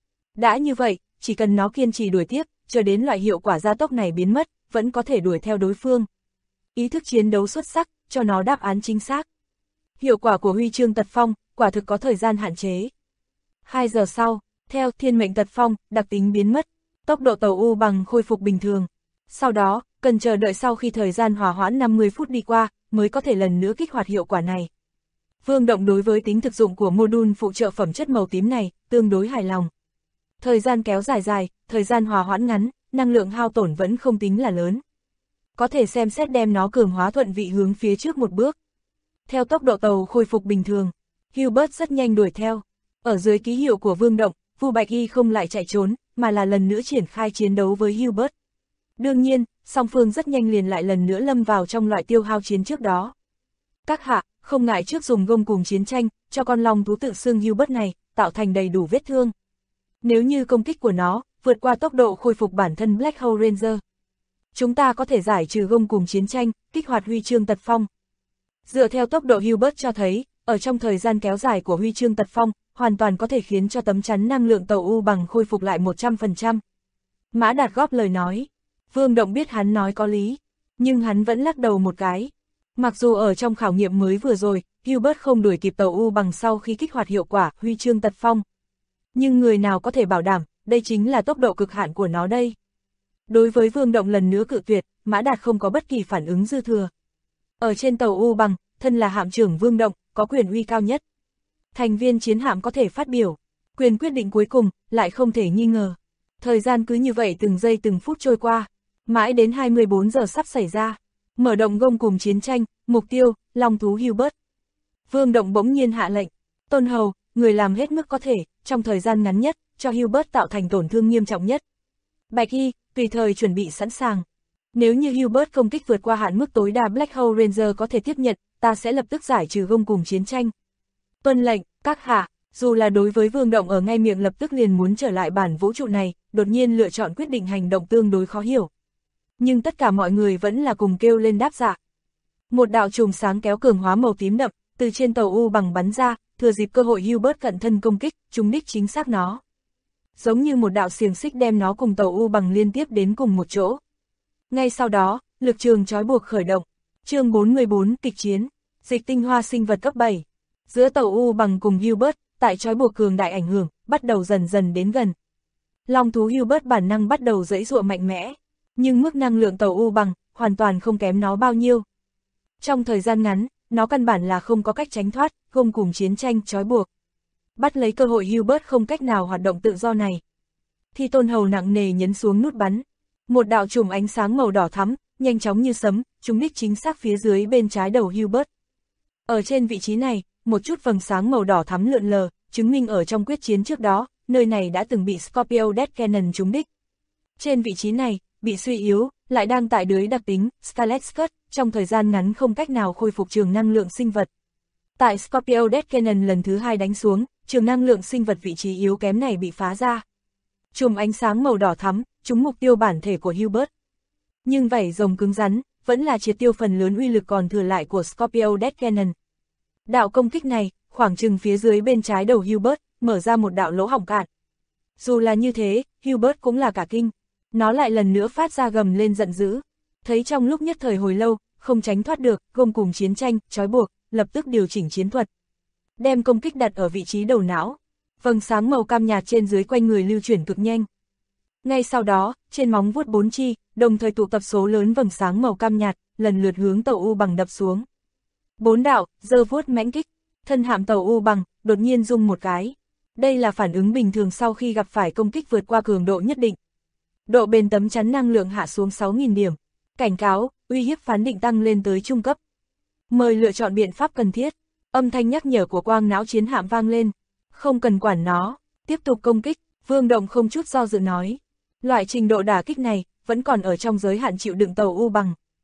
Đã như vậy, chỉ cần nó kiên trì đuổi tiếp, cho đến loại hiệu quả gia tốc này biến mất, vẫn có thể đuổi theo đối phương. Ý thức chiến đấu xuất sắc, cho nó đáp án chính xác. Hiệu quả của huy chương tật phong, quả thực có thời gian hạn chế. 2 giờ sau, theo thiên mệnh tật phong, đặc tính biến mất, tốc độ tàu U bằng khôi phục bình thường. Sau đó, cần chờ đợi sau khi thời gian hòa hoãn 50 phút đi qua, mới có thể lần nữa kích hoạt hiệu quả này. Vương Động đối với tính thực dụng của mô-đun phụ trợ phẩm chất màu tím này, tương đối hài lòng. Thời gian kéo dài, thời gian hòa hoãn ngắn, năng lượng hao tổn vẫn không tính là lớn. Có thể xem xét đem nó cường hóa thuận vị hướng phía trước một bước. Theo tốc độ tàu khôi phục bình thường, Hubert rất nhanh đuổi theo. Ở dưới ký hiệu của Vương Động, Vu Bạch Y không lại chạy trốn, mà là lần nữa triển khai chiến đấu với Hubert. Đương nhiên, song phương rất nhanh liền lại lần nữa lâm vào trong loại tiêu hao chiến trước đó. Các hạ, không ngại trước dùng gông cùng chiến tranh, cho con long thú tự xưng Hubert này, tạo thành đầy đủ vết thương. Nếu như công kích của nó, vượt qua tốc độ khôi phục bản thân Black Hole Ranger, chúng ta có thể giải trừ gông cùng chiến tranh, kích hoạt huy chương tật phong. Dựa theo tốc độ Hubert cho thấy, ở trong thời gian kéo dài của huy chương tật phong, hoàn toàn có thể khiến cho tấm chắn năng lượng tàu U bằng khôi phục lại 100%. Mã Đạt góp lời nói. Vương Động biết hắn nói có lý, nhưng hắn vẫn lắc đầu một cái. Mặc dù ở trong khảo nghiệm mới vừa rồi, Hubert không đuổi kịp tàu U bằng sau khi kích hoạt hiệu quả huy chương tật phong. Nhưng người nào có thể bảo đảm, đây chính là tốc độ cực hạn của nó đây. Đối với Vương Động lần nữa cự tuyệt, Mã Đạt không có bất kỳ phản ứng dư thừa. Ở trên tàu U bằng, thân là hạm trưởng Vương Động, có quyền uy cao nhất. Thành viên chiến hạm có thể phát biểu, quyền quyết định cuối cùng, lại không thể nghi ngờ. Thời gian cứ như vậy từng giây từng phút trôi qua, mãi đến 24 giờ sắp xảy ra. Mở động gông cùng chiến tranh, mục tiêu, long thú Hubert. Vương Động bỗng nhiên hạ lệnh, Tôn Hầu, người làm hết mức có thể, trong thời gian ngắn nhất, cho Hubert tạo thành tổn thương nghiêm trọng nhất. Bạch Y, tùy thời chuẩn bị sẵn sàng. Nếu như Hubert công kích vượt qua hạn mức tối đa Black Hole Ranger có thể tiếp nhận, ta sẽ lập tức giải trừ gông cùng chiến tranh. Tuân lệnh, các hạ. Dù là đối với Vương Động ở ngay miệng lập tức liền muốn trở lại bản vũ trụ này, đột nhiên lựa chọn quyết định hành động tương đối khó hiểu. Nhưng tất cả mọi người vẫn là cùng kêu lên đáp dạ. Một đạo chùm sáng kéo cường hóa màu tím đậm, từ trên tàu U bằng bắn ra, thừa dịp cơ hội Hubert cận thân công kích, trúng đích chính xác nó. Giống như một đạo xiềng xích đem nó cùng tàu U bằng liên tiếp đến cùng một chỗ. Ngay sau đó, lực trường trói buộc khởi động. Chương 44 kịch chiến, dịch tinh hoa sinh vật cấp 7. Giữa tàu U bằng cùng Hubert, tại trói buộc cường đại ảnh hưởng, bắt đầu dần dần đến gần. Long thú Hubert bản năng bắt đầu giãy giụa mạnh mẽ, nhưng mức năng lượng tàu U bằng, hoàn toàn không kém nó bao nhiêu. Trong thời gian ngắn, nó căn bản là không có cách tránh thoát, gông cùng chiến tranh trói buộc. Bắt lấy cơ hội Hubert không cách nào hoạt động tự do này. Thì Tôn Hầu nặng nề nhấn xuống nút bắn. Một đạo chùm ánh sáng màu đỏ thắm, nhanh chóng như sấm, trúng đích chính xác phía dưới bên trái đầu Hubert. Ở trên vị trí này, một chút vầng sáng màu đỏ thắm lượn lờ, chứng minh ở trong quyết chiến trước đó, nơi này đã từng bị Scorpio Death Cannon trúng đích. Trên vị trí này, bị suy yếu, lại đang tại đới đặc tính, Scarlet Skirt, trong thời gian ngắn không cách nào khôi phục trường năng lượng sinh vật. Tại Scorpio Death Cannon lần thứ 2 đánh xuống, trường năng lượng sinh vật vị trí yếu kém này bị phá ra. Chùm ánh sáng màu đỏ thắm, trúng mục tiêu bản thể của Hubert. Nhưng vảy rồng cứng rắn, vẫn là triệt tiêu phần lớn uy lực còn thừa lại của Scorpio Death Cannon. Đạo công kích này, khoảng chừng phía dưới bên trái đầu Hubert, mở ra một đạo lỗ hổng cạn. Dù là như thế, Hubert cũng là cả kinh. Nó lại lần nữa phát ra gầm lên giận dữ. Thấy trong lúc nhất thời hồi lâu, không tránh thoát được, gông cùng chiến tranh, trói buộc, lập tức điều chỉnh chiến thuật. Đem công kích đặt ở vị trí đầu não. Vầng sáng màu cam nhạt trên dưới quanh người lưu chuyển cực nhanh. Ngay sau đó, trên móng vuốt 4 chi, đồng thời tụ tập số lớn vầng sáng màu cam nhạt, lần lượt hướng tàu U bằng đập xuống. 4 đạo, giơ vuốt mãnh kích, thân hạm tàu U bằng, đột nhiên rung một cái. Đây là phản ứng bình thường sau khi gặp phải công kích vượt qua cường độ nhất định. Độ bền tấm chắn năng lượng hạ xuống 6.000 điểm. Cảnh cáo, uy hiếp phán định tăng lên tới trung cấp. Mời lựa chọn biện pháp cần thiết. Âm thanh nhắc nhở của quang não chiến hạm vang lên. Không cần quản nó, tiếp tục công kích, Vương Động không chút do dự nói. Loại trình độ đả kích này, vẫn còn ở trong giới hạn chịu đựng tàu U bằng.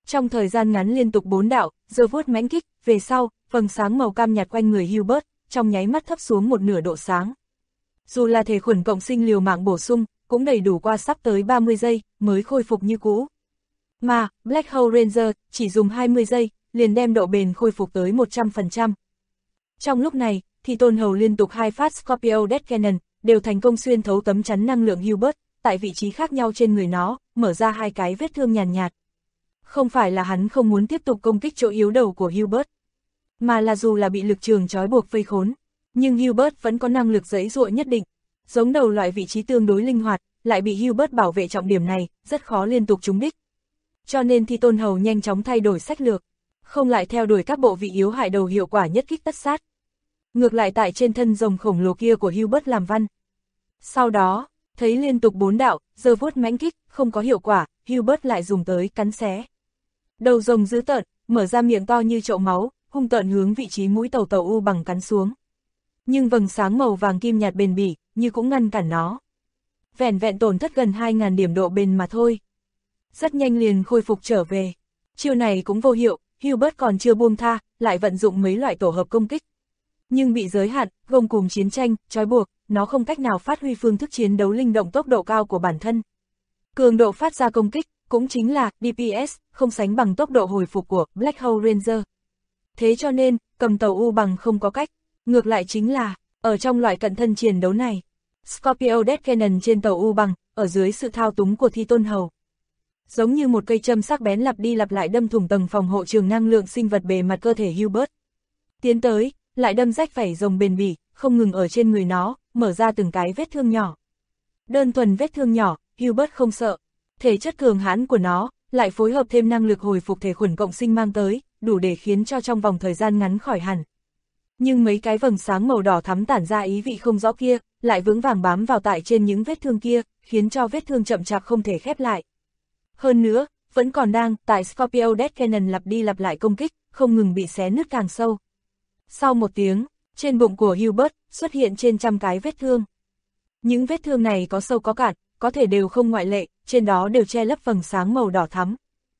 Trong thời gian ngắn liên tục 4 đạo, giơ vuốt mãnh kích, về sau, vầng sáng màu cam nhạt quanh người Hubert, trong nháy mắt thấp xuống một nửa độ sáng. Dù là thể khuẩn cộng sinh liều mạng bổ sung, cũng đầy đủ qua sắp tới 30 giây, mới khôi phục như cũ. Mà, Black Hole Ranger chỉ dùng 20 giây, liền đem độ bền khôi phục tới 100%. Trong lúc này, thì Tôn Hầu liên tục 2 phát Scorpio Death Cannon, đều thành công xuyên thấu tấm chắn năng lượng Hubert, tại vị trí khác nhau trên người nó, mở ra 2 cái vết thương nhàn nhạt. Không phải là hắn không muốn tiếp tục công kích chỗ yếu đầu của Hubert, mà là dù là bị lực trường trói buộc vây khốn, nhưng Hubert vẫn có năng lực giãy giụa nhất định. Giống đầu loại vị trí tương đối linh hoạt, lại bị Hubert bảo vệ trọng điểm này, rất khó liên tục trúng đích. Cho nên thì Tôn Hầu nhanh chóng thay đổi sách lược, không lại theo đuổi các bộ vị yếu hại đầu hiệu quả nhất kích tất sát. Ngược lại tại trên thân rồng khổng lồ kia của Hubert làm văn. Sau đó, thấy liên tục 4 đạo, giơ vuốt mãnh kích, không có hiệu quả, Hubert lại dùng tới cắn xé. Đầu rồng dữ tợn, mở ra miệng to như chậu máu, hung tợn hướng vị trí mũi tàu u bằng cắn xuống. Nhưng vầng sáng màu vàng kim nhạt bền bỉ, như cũng ngăn cản nó. Vẻn vẹn tổn thất gần 2.000 điểm độ bền mà thôi. Rất nhanh liền khôi phục trở về. Chiêu này cũng vô hiệu, Hubert còn chưa buông tha, lại vận dụng mấy loại tổ hợp công kích. Nhưng bị giới hạn, gông cùm chiến tranh, trói buộc, nó không cách nào phát huy phương thức chiến đấu linh động tốc độ cao của bản thân. Cường độ phát ra công kích, cũng chính là DPS, không sánh bằng tốc độ hồi phục của Black Hole Ranger. Thế cho nên, cầm tàu u bằng không có cách. Ngược lại chính là, ở trong loại cận thân chiến đấu này, Scorpio Death Cannon trên tàu u bằng, ở dưới sự thao túng của Thi Tôn Hầu, giống như một cây châm sắc bén lặp đi lặp lại đâm thủng tầng phòng hộ trường năng lượng sinh vật bề mặt cơ thể Hubert. Tiến tới, lại đâm rách vảy rồng bền bỉ, không ngừng ở trên người nó, mở ra từng cái vết thương nhỏ. Đơn thuần vết thương nhỏ, Hubert không sợ. Thể chất cường hãn của nó, lại phối hợp thêm năng lực hồi phục thể khuẩn cộng sinh mang tới, đủ để khiến cho trong vòng thời gian ngắn khỏi hẳn. Nhưng mấy cái vầng sáng màu đỏ thắm tản ra ý vị không rõ kia, lại vững vàng bám vào tại trên những vết thương kia, khiến cho vết thương chậm chạp không thể khép lại. Hơn nữa, vẫn còn đang, tại Scorpio Death Cannon lặp đi lặp lại công kích, không ngừng bị xé nứt càng sâu. Sau một tiếng, trên bụng của Hubert, xuất hiện trên trăm cái vết thương. Những vết thương này có sâu có cạn, có thể đều không ngoại lệ, trên đó đều che lấp vầng sáng màu đỏ thắm.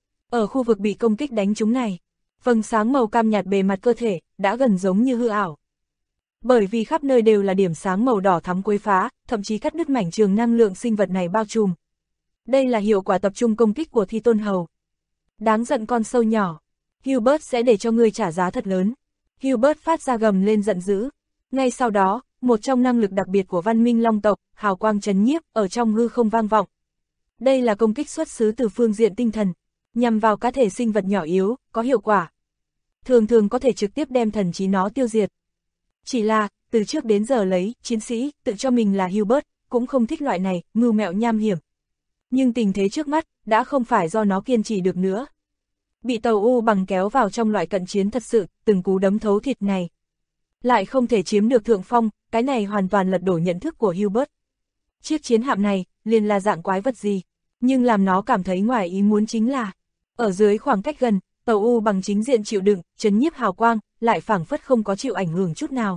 Ở khu vực bị công kích đánh trúng này, vầng sáng màu cam nhạt bề mặt cơ thể, đã gần giống như hư ảo. Bởi vì khắp nơi đều là điểm sáng màu đỏ thắm quấy phá, thậm chí cắt đứt mảnh trường năng lượng sinh vật này bao trùm. Đây là hiệu quả tập trung công kích của Thi Tôn Hầu. Đáng giận con sâu nhỏ, Hubert sẽ để cho ngươi trả giá thật lớn. Hubert phát ra gầm lên giận dữ. Ngay sau đó, một trong năng lực đặc biệt của văn minh long tộc, hào quang chấn nhiếp, ở trong hư không vang vọng. Đây là công kích xuất xứ từ phương diện tinh thần, nhằm vào cá thể sinh vật nhỏ yếu, có hiệu quả. Thường thường có thể trực tiếp đem thần trí nó tiêu diệt. Chỉ là, từ trước đến giờ lấy, chiến sĩ, tự cho mình là Hubert, cũng không thích loại này, mưu mẹo nham hiểm. Nhưng tình thế trước mắt, đã không phải do nó kiên trì được nữa. Bị tàu u bằng kéo vào trong loại cận chiến thật sự, từng cú đấm thấu thịt này. Lại không thể chiếm được thượng phong, cái này hoàn toàn lật đổ nhận thức của Hubert. Chiếc chiến hạm này, liền là dạng quái vật gì, nhưng làm nó cảm thấy ngoài ý muốn chính là, ở dưới khoảng cách gần, tàu u bằng chính diện chịu đựng, chấn nhiếp hào quang, lại phảng phất không có chịu ảnh hưởng chút nào.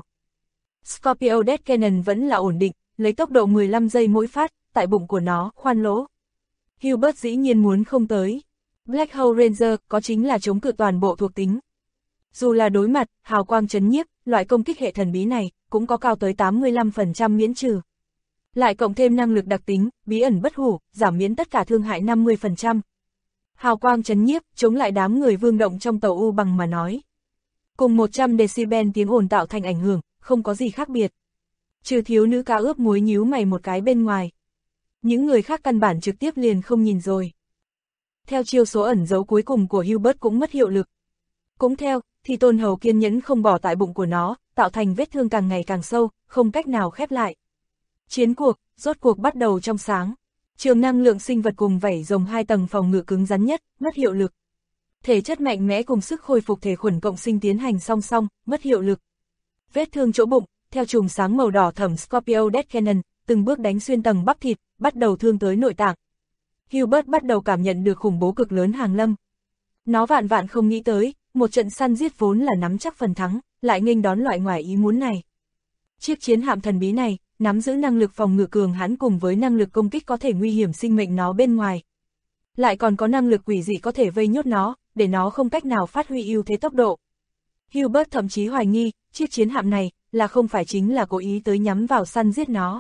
Scorpio Death Cannon vẫn là ổn định, lấy tốc độ 15 giây mỗi phát, tại bụng của nó, khoan lỗ. Hubert dĩ nhiên muốn không tới. Black Hole Ranger có chính là chống cự toàn bộ thuộc tính. Dù là đối mặt, hào quang chấn nhiếp, loại công kích hệ thần bí này, cũng có cao tới 85% miễn trừ. Lại cộng thêm năng lực đặc tính, bí ẩn bất hủ, giảm miễn tất cả thương hại 50%. Hào quang chấn nhiếp, chống lại đám người vương động trong tàu u bằng mà nói. Cùng 100 decibel tiếng ồn tạo thành ảnh hưởng, không có gì khác biệt. Trừ thiếu nữ cá ướp muối nhíu mày một cái bên ngoài. Những người khác căn bản trực tiếp liền không nhìn rồi. Theo chiêu số ẩn dấu cuối cùng của Hubert cũng mất hiệu lực. Cũng theo, thì Tôn Hầu kiên nhẫn không bỏ tại bụng của nó, tạo thành vết thương càng ngày càng sâu, không cách nào khép lại. Chiến cuộc, rốt cuộc bắt đầu trong sáng. Trường năng lượng sinh vật cùng vảy rồng 2 tầng phòng ngự cứng rắn nhất, mất hiệu lực. Thể chất mạnh mẽ cùng sức khôi phục thể khuẩn cộng sinh tiến hành song song, mất hiệu lực. Vết thương chỗ bụng, theo chùm sáng màu đỏ thẫm Scorpio Death Cannon, từng bước đánh xuyên tầng bắp thịt, bắt đầu thương tới nội tạng. Hubert bắt đầu cảm nhận được khủng bố cực lớn hàng lâm. Nó vạn vạn không nghĩ tới, một trận săn giết vốn là nắm chắc phần thắng, lại nghênh đón loại ngoài ý muốn này. Chiếc chiến hạm thần bí này, nắm giữ năng lực phòng ngự cường hãn cùng với năng lực công kích có thể nguy hiểm sinh mệnh nó bên ngoài. lại còn có năng lực quỷ dị có thể vây nhốt nó, để nó không cách nào phát huy ưu thế tốc độ. Hubert thậm chí hoài nghi, chiếc chiến hạm này là không phải chính là cố ý tới nhắm vào săn giết nó.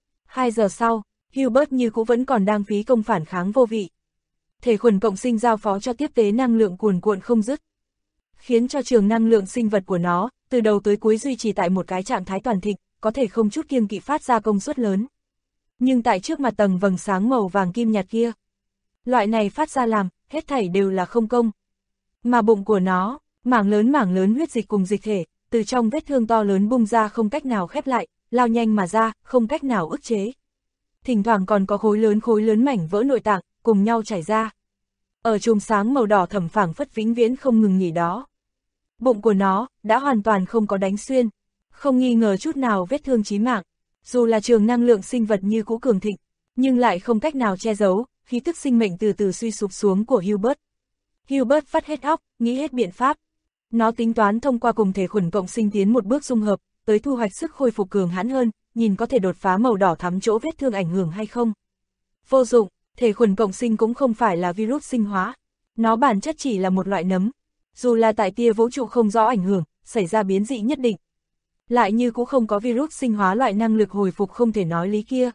2 giờ sau, Hubert như cũ vẫn còn đang phí công phản kháng vô vị. Thể khuẩn cộng sinh giao phó cho tiếp tế năng lượng cuồn cuộn không dứt, khiến cho trường năng lượng sinh vật của nó, từ đầu tới cuối duy trì tại một cái trạng thái toàn thịnh, có thể không chút kiêng kỵ phát ra công suất lớn. Nhưng tại trước mặt tầng vầng sáng màu vàng kim nhạt kia, loại này phát ra làm, hết thảy đều là không công. Mà bụng của nó, mảng lớn huyết dịch cùng dịch thể, từ trong vết thương to lớn bung ra không cách nào khép lại, lao nhanh mà ra, không cách nào ức chế. Thỉnh thoảng còn có khối lớn mảnh vỡ nội tạng, cùng nhau chảy ra. Ở chùm sáng màu đỏ thẫm phảng phất vĩnh viễn không ngừng nghỉ đó. Bụng của nó, đã hoàn toàn không có đánh xuyên, không nghi ngờ chút nào vết thương chí mạng. Dù là trường năng lượng sinh vật như cũ cường thịnh, nhưng lại không cách nào che giấu, khí tức sinh mệnh từ từ suy sụp xuống của Hubert. Hubert vắt hết óc, nghĩ hết biện pháp. Nó tính toán thông qua cùng thể khuẩn cộng sinh tiến một bước dung hợp, tới thu hoạch sức khôi phục cường hãn hơn, nhìn có thể đột phá màu đỏ thắm chỗ vết thương ảnh hưởng hay không. Vô dụng, thể khuẩn cộng sinh cũng không phải là virus sinh hóa. Nó bản chất chỉ là một loại nấm. Dù là tại tia vũ trụ không rõ ảnh hưởng, xảy ra biến dị nhất định, lại như cũng không có virus sinh hóa loại năng lực hồi phục không thể nói lý kia.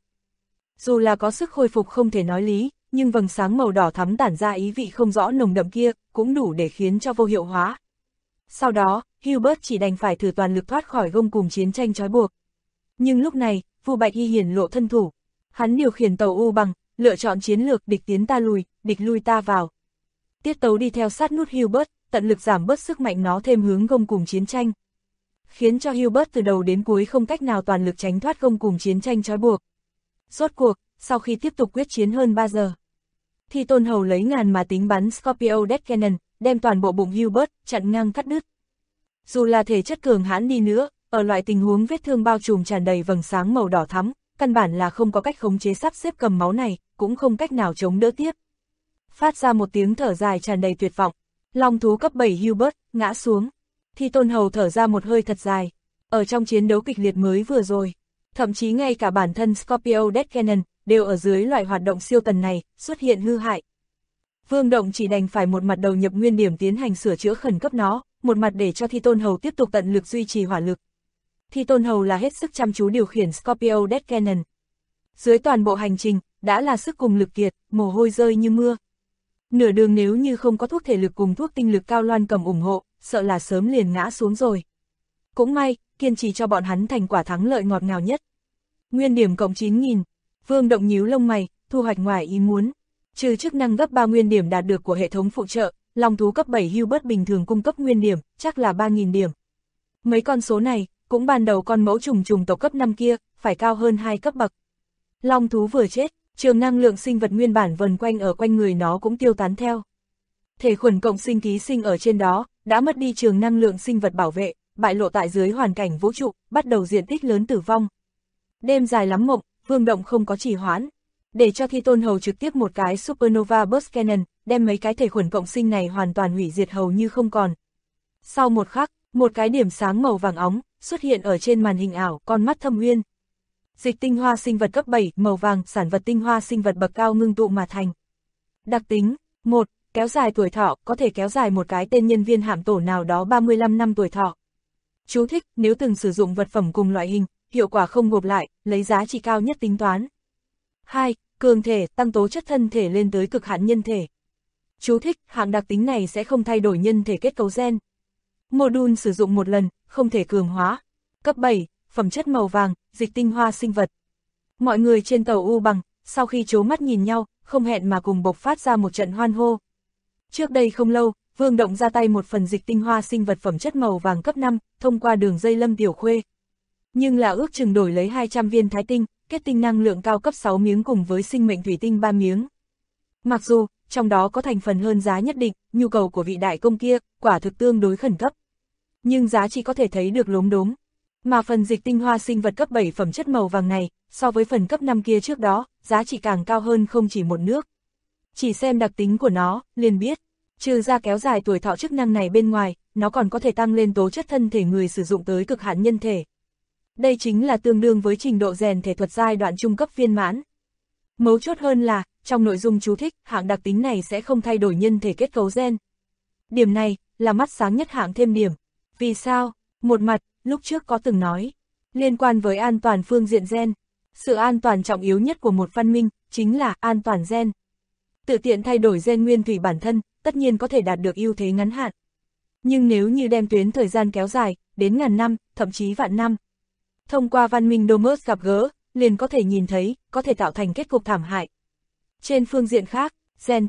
Dù là có sức hồi phục không thể nói lý, nhưng vầng sáng màu đỏ thắm tản ra ý vị không rõ nồng đậm kia, cũng đủ để khiến cho vô hiệu hóa. Sau đó, Hubert chỉ đành phải thử toàn lực thoát khỏi gông cùm chiến tranh trói buộc. Nhưng lúc này, Vu Bạch Hy hiển lộ thân thủ. Hắn điều khiển tàu U bằng, lựa chọn chiến lược địch tiến ta lùi, địch lui ta vào. Tiết tấu đi theo sát nút Hubert, tận lực giảm bớt sức mạnh nó thêm hướng gông cùm chiến tranh, khiến cho Hubert từ đầu đến cuối không cách nào toàn lực tránh thoát gông cùm chiến tranh trói buộc. Rốt cuộc, sau khi tiếp tục quyết chiến hơn 3 giờ, thì Tôn Hầu lấy ngàn mà tính bắn Scorpio Death Cannon, đem toàn bộ bụng Hubert chặn ngang cắt đứt. Dù là thể chất cường hãn đi nữa, ở loại tình huống vết thương bao trùm tràn đầy vầng sáng màu đỏ thắm, căn bản là không có cách khống chế sắp xếp cầm máu này, cũng không cách nào chống đỡ tiếp. Phát ra một tiếng thở dài tràn đầy tuyệt vọng, long thú cấp 7 Hubert ngã xuống. Thì Tôn Hầu thở ra một hơi thật dài. Ở trong chiến đấu kịch liệt mới vừa rồi, thậm chí ngay cả bản thân Scorpio Death Cannon đều ở dưới loại hoạt động siêu tần này xuất hiện hư hại. Vương Động chỉ đành phải một mặt đầu nhập nguyên điểm tiến hành sửa chữa khẩn cấp nó, một mặt để cho Thi Tôn Hầu tiếp tục tận lực duy trì hỏa lực. Thi Tôn Hầu là hết sức chăm chú điều khiển Scorpio Death Cannon. Dưới toàn bộ hành trình, đã là sức cùng lực kiệt, mồ hôi rơi như mưa. Nửa đường nếu như không có thuốc thể lực cùng thuốc tinh lực cao loan cầm ủng hộ, sợ là sớm liền ngã xuống rồi. Cũng may, kiên trì cho bọn hắn thành quả thắng lợi ngọt ngào nhất. Nguyên điểm cộng 9.000, Vương Động nhíu lông mày, thu hoạch ngoài ý muốn. Trừ chức năng gấp 3 nguyên điểm đạt được của hệ thống phụ trợ, long thú cấp 7 Hubert bình thường cung cấp nguyên điểm, chắc là 3.000 điểm. Mấy con số này, cũng ban đầu con mẫu trùng tộc cấp 5 kia, phải cao hơn 2 cấp bậc. Long thú vừa chết, trường năng lượng sinh vật nguyên bản vần quanh ở quanh người nó cũng tiêu tán theo. Thể khuẩn cộng sinh ký sinh ở trên đó, đã mất đi trường năng lượng sinh vật bảo vệ, bại lộ tại dưới hoàn cảnh vũ trụ, bắt đầu diện tích lớn tử vong. Đêm dài lắm mộng, Vương Động không có trì hoãn, để cho Thi Tôn Hầu trực tiếp một cái Supernova Burst Cannon, đem mấy cái thể khuẩn cộng sinh này hoàn toàn hủy diệt hầu như không còn. Sau một khắc, một cái điểm sáng màu vàng óng xuất hiện ở trên màn hình ảo, con mắt thâm uyên. Dịch tinh hoa sinh vật cấp 7, màu vàng, sản vật tinh hoa sinh vật bậc cao ngưng tụ mà thành. Đặc tính: 1. Kéo dài tuổi thọ, có thể kéo dài một cái tên nhân viên hạm tổ nào đó 35 năm tuổi thọ. Chú thích: nếu từng sử dụng vật phẩm cùng loại hình, hiệu quả không gộp lại, lấy giá trị cao nhất tính toán. 2. Cường thể, tăng tố chất thân thể lên tới cực hạn nhân thể. Chú thích: hạng đặc tính này sẽ không thay đổi nhân thể kết cấu gen. Module sử dụng một lần, không thể cường hóa. Cấp 7, phẩm chất màu vàng, dịch tinh hoa sinh vật. Mọi người trên tàu U bằng, sau khi chố mắt nhìn nhau, không hẹn mà cùng bộc phát ra một trận hoan hô. Trước đây không lâu, Vương Động ra tay một phần dịch tinh hoa sinh vật phẩm chất màu vàng cấp 5, thông qua đường dây Lâm Tiểu Khuê. Nhưng là ước chừng đổi lấy 200 viên thái tinh, kết tinh năng lượng cao cấp 6 miếng cùng với sinh mệnh thủy tinh 3 miếng. Mặc dù, trong đó có thành phần hơn giá nhất định, nhu cầu của vị đại công kia, quả thực tương đối khẩn cấp. Nhưng giá trị có thể thấy được lốm đốm. Mà phần dịch tinh hoa sinh vật cấp 7 phẩm chất màu vàng này, so với phần cấp 5 kia trước đó, giá trị càng cao hơn không chỉ một nước. Chỉ xem đặc tính của nó, liền biết, trừ ra kéo dài tuổi thọ chức năng này bên ngoài, nó còn có thể tăng lên tố chất thân thể người sử dụng tới cực hạn nhân thể. Đây chính là tương đương với trình độ rèn thể thuật giai đoạn trung cấp viên mãn. Mấu chốt hơn là, trong nội dung chú thích, hạng đặc tính này sẽ không thay đổi nhân thể kết cấu gen. Điểm này, là mắt sáng nhất hạng thêm điểm. Vì sao? Một mặt, lúc trước có từng nói, liên quan với an toàn phương diện gen. Sự an toàn trọng yếu nhất của một văn minh, chính là an toàn gen. Tự tiện thay đổi gen nguyên thủy bản thân, tất nhiên có thể đạt được ưu thế ngắn hạn. Nhưng nếu như đem tuyến thời gian kéo dài, đến ngàn năm, thậm chí vạn năm, thông qua văn minh Domus gặp gỡ, liền có thể nhìn thấy, có thể tạo thành kết cục thảm hại. Trên phương diện khác, gen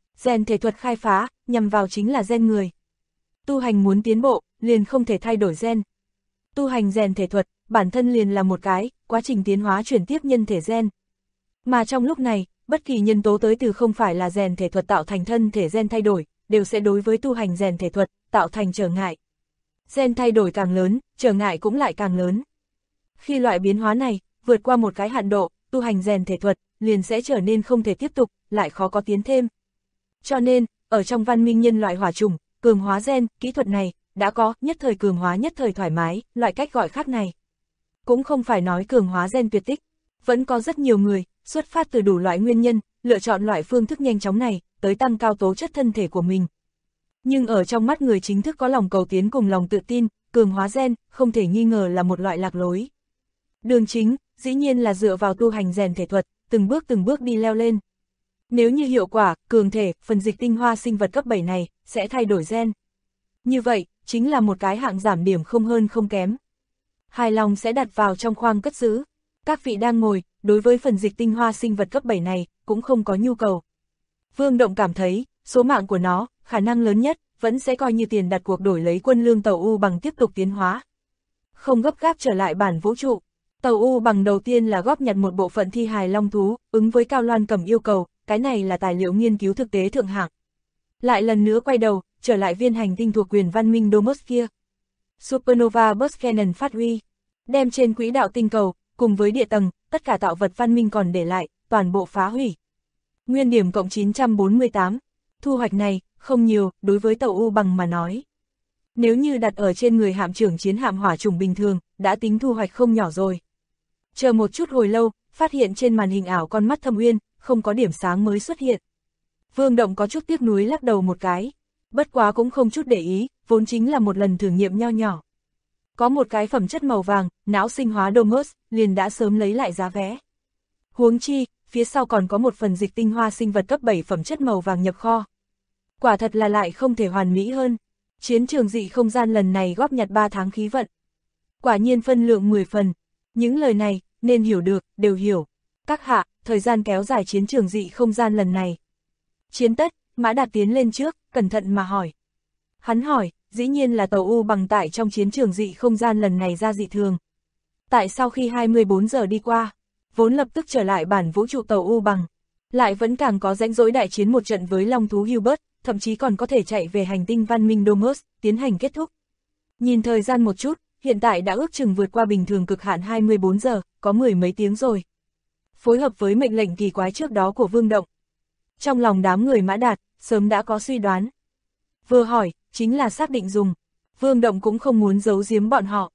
thể thuật khai phá, nhằm vào chính là gen người. Tu hành muốn tiến bộ, liền không thể thay đổi gen. Tu hành gen thể thuật, bản thân liền là một cái, quá trình tiến hóa chuyển tiếp nhân thể gen. Mà trong lúc này, bất kỳ nhân tố tới từ không phải là gen thể thuật tạo thành thân thể gen thay đổi, đều sẽ đối với tu hành gen thể thuật, tạo thành trở ngại. Gen thay đổi càng lớn, trở ngại cũng lại càng lớn. Khi loại biến hóa này, vượt qua một cái hạn độ, tu hành gen thể thuật, liền sẽ trở nên không thể tiếp tục, lại khó có tiến thêm. Cho nên, ở trong văn minh nhân loại hỏa chủng, cường hóa gen, kỹ thuật này, đã có, nhất thời cường hóa nhất thời thoải mái, loại cách gọi khác này. Cũng không phải nói cường hóa gen tuyệt tích, vẫn có rất nhiều người, xuất phát từ đủ loại nguyên nhân, lựa chọn loại phương thức nhanh chóng này, tới tăng cao tố chất thân thể của mình. Nhưng ở trong mắt người chính thức có lòng cầu tiến cùng lòng tự tin, cường hóa gen, không thể nghi ngờ là một loại lạc lối. Đường chính, dĩ nhiên là dựa vào tu hành rèn thể thuật, từng bước đi leo lên. Nếu như hiệu quả, cường thể, phần dịch tinh hoa sinh vật cấp 7 này, sẽ thay đổi gen. Như vậy, chính là một cái hạng giảm điểm không hơn không kém. Hài lòng sẽ đặt vào trong khoang cất giữ. Các vị đang ngồi, đối với phần dịch tinh hoa sinh vật cấp 7 này, cũng không có nhu cầu. Vương Động cảm thấy, số mạng của nó, khả năng lớn nhất, vẫn sẽ coi như tiền đặt cuộc đổi lấy quân lương tàu U bằng tiếp tục tiến hóa. Không gấp gáp trở lại bản vũ trụ. Tàu U bằng đầu tiên là góp nhặt một bộ phận thi hài long thú, ứng với Cao Loan Cầm yêu cầu, cái này là tài liệu nghiên cứu thực tế thượng hạng. Lại lần nữa quay đầu, trở lại viên hành tinh thuộc quyền văn minh Domus kia. Supernova Burst Cannon phát huy, đem trên quỹ đạo tinh cầu, cùng với địa tầng, tất cả tạo vật văn minh còn để lại, toàn bộ phá hủy. Nguyên điểm cộng 948, thu hoạch này, không nhiều, đối với tàu U bằng mà nói. Nếu như đặt ở trên người hạm trưởng chiến hạm hỏa chủng bình thường, đã tính thu hoạch không nhỏ rồi. Chờ một chút hồi lâu, phát hiện trên màn hình ảo con mắt Thâm Uyên, không có điểm sáng mới xuất hiện. Vương Động có chút tiếc nuối lắc đầu một cái, bất quá cũng không chút để ý, vốn chính là một lần thử nghiệm nho nhỏ. Có một cái phẩm chất màu vàng, não sinh hóa Domus, liền đã sớm lấy lại giá vé. Huống chi, phía sau còn có một phần dịch tinh hoa sinh vật cấp 7 phẩm chất màu vàng nhập kho. Quả thật là lại không thể hoàn mỹ hơn. Chiến trường dị không gian lần này góp nhặt 3 tháng khí vận. Quả nhiên phân lượng 10 phần. Những lời này, nên hiểu được, đều hiểu. Các hạ, thời gian kéo dài chiến trường dị không gian lần này. Chiến tất, Mã Đạt tiến lên trước, cẩn thận mà hỏi. Hắn hỏi, dĩ nhiên là tàu U bằng tại trong chiến trường dị không gian lần này ra dị thường. Tại sau khi 24 giờ đi qua, vốn lập tức trở lại bản vũ trụ tàu U bằng, lại vẫn càng có rãnh rỗi đại chiến một trận với long thú Hubert, thậm chí còn có thể chạy về hành tinh văn minh Domus, tiến hành kết thúc. Nhìn thời gian một chút, hiện tại đã ước chừng vượt qua bình thường cực hạn 24 giờ, có 10 mấy tiếng rồi. Phối hợp với mệnh lệnh kỳ quái trước đó của Vương Động. Trong lòng đám người Mã Đạt, sớm đã có suy đoán. Vừa hỏi, chính là xác định dùng. Vương Động cũng không muốn giấu giếm bọn họ.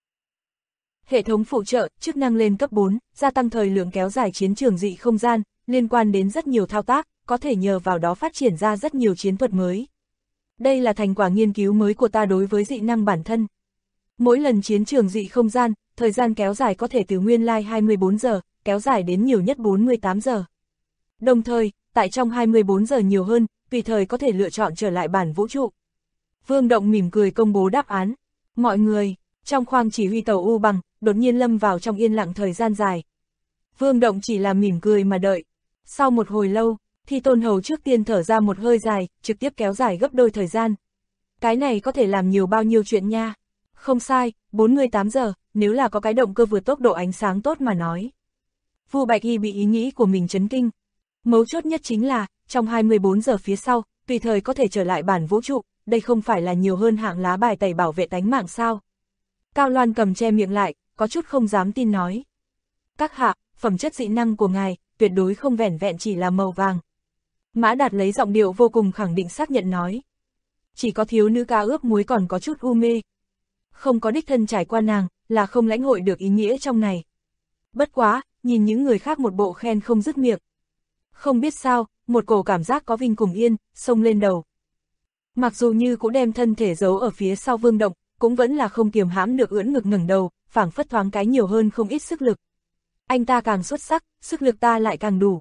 Hệ thống phụ trợ, chức năng lên cấp 4, gia tăng thời lượng kéo dài chiến trường dị không gian, liên quan đến rất nhiều thao tác, có thể nhờ vào đó phát triển ra rất nhiều chiến thuật mới. Đây là thành quả nghiên cứu mới của ta đối với dị năng bản thân. Mỗi lần chiến trường dị không gian, thời gian kéo dài có thể từ nguyên lai 24 giờ, kéo dài đến nhiều nhất 48 giờ. Đồng thời, tại trong 24 giờ nhiều hơn, tùy thời có thể lựa chọn trở lại bản vũ trụ. Vương Động mỉm cười công bố đáp án. Mọi người, trong khoang chỉ huy tàu U bằng, đột nhiên lâm vào trong yên lặng thời gian dài. Vương Động chỉ là mỉm cười mà đợi. Sau một hồi lâu, thì Tôn Hầu trước tiên thở ra một hơi dài, trực tiếp kéo dài gấp đôi thời gian. Cái này có thể làm nhiều bao nhiêu chuyện nha. Không sai, 48 giờ, nếu là có cái động cơ vượt tốc độ ánh sáng tốt mà nói. Vu Bạch Y bị ý nghĩ của mình chấn kinh. Mấu chốt nhất chính là, trong 24 giờ phía sau, tùy thời có thể trở lại bản vũ trụ, đây không phải là nhiều hơn hạng lá bài tẩy bảo vệ tánh mạng sao. Cao Loan Cầm che miệng lại, có chút không dám tin nói. Các hạ, phẩm chất dị năng của ngài, tuyệt đối không vẻn vẹn chỉ là màu vàng. Mã Đạt lấy giọng điệu vô cùng khẳng định xác nhận nói. Chỉ có thiếu nữ cá ướp muối còn có chút u mê. Không có đích thân trải qua nàng, là không lãnh hội được ý nghĩa trong này. Bất quá, nhìn những người khác một bộ khen không dứt miệng. Không biết sao, một cổ cảm giác có vinh cùng yên, xông lên đầu. Mặc dù như cũng đem thân thể giấu ở phía sau Vương Động, cũng vẫn là không kiềm hãm được ưỡn ngực ngẩng đầu, phảng phất thoáng cái nhiều hơn không ít sức lực. Anh ta càng xuất sắc, sức lực ta lại càng đủ.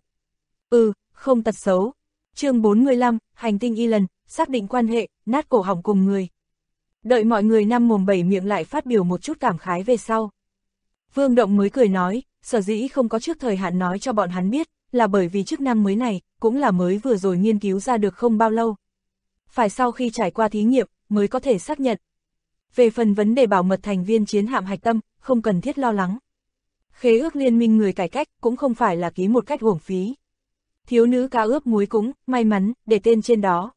Không tật xấu. Chương 45, hành tinh y lần, xác định quan hệ, nát cổ họng cùng người. Đợi mọi người năm mồm bảy miệng lại phát biểu một chút cảm khái về sau. Vương Động mới cười nói, sở dĩ không có trước thời hạn nói cho bọn hắn biết, là bởi vì chức năng mới này, cũng là mới vừa rồi nghiên cứu ra được không bao lâu. Phải sau khi trải qua thí nghiệm, mới có thể xác nhận. Về phần vấn đề bảo mật thành viên chiến hạm hạch tâm, không cần thiết lo lắng. Khế ước liên minh người cải cách cũng không phải là ký một cách uổng phí. Thiếu nữ cá ướp muối cũng, may mắn, để tên trên đó.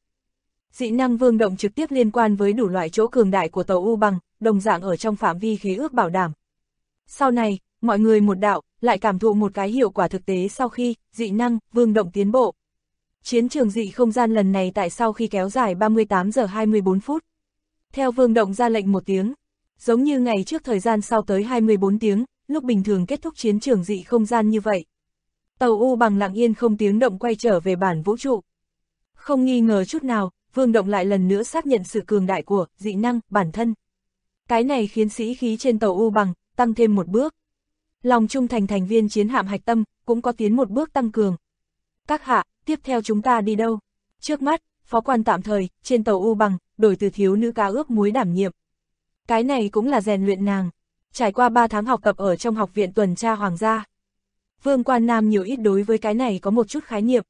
Dị năng Vương Động trực tiếp liên quan với đủ loại chỗ cường đại của tàu U Bằng, đồng dạng ở trong phạm vi khế ước bảo đảm. Sau này, mọi người một đạo, lại cảm thụ một cái hiệu quả thực tế sau khi, dị năng, Vương Động tiến bộ. Chiến trường dị không gian lần này tại sau khi kéo dài 38 giờ 24 phút. Theo Vương Động ra lệnh một tiếng, giống như ngày trước thời gian sau tới 24 tiếng, lúc bình thường kết thúc chiến trường dị không gian như vậy. Tàu U Bằng lặng yên không tiếng động quay trở về bản vũ trụ. Không nghi ngờ chút nào, Vương Động lại lần nữa xác nhận sự cường đại của dị năng bản thân. Cái này khiến sĩ khí trên tàu U Bằng tăng thêm một bước. Lòng trung thành thành viên chiến hạm hạch tâm cũng có tiến một bước tăng cường. Các hạ, tiếp theo chúng ta đi đâu? Trước mắt, phó quan tạm thời trên tàu U Bằng đổi từ thiếu nữ cá ướp muối đảm nhiệm. Cái này cũng là rèn luyện nàng. Trải qua 3 tháng học tập ở trong học viện tuần tra hoàng gia, Vương Quan Nam nhiều ít đối với cái này có một chút khái niệm.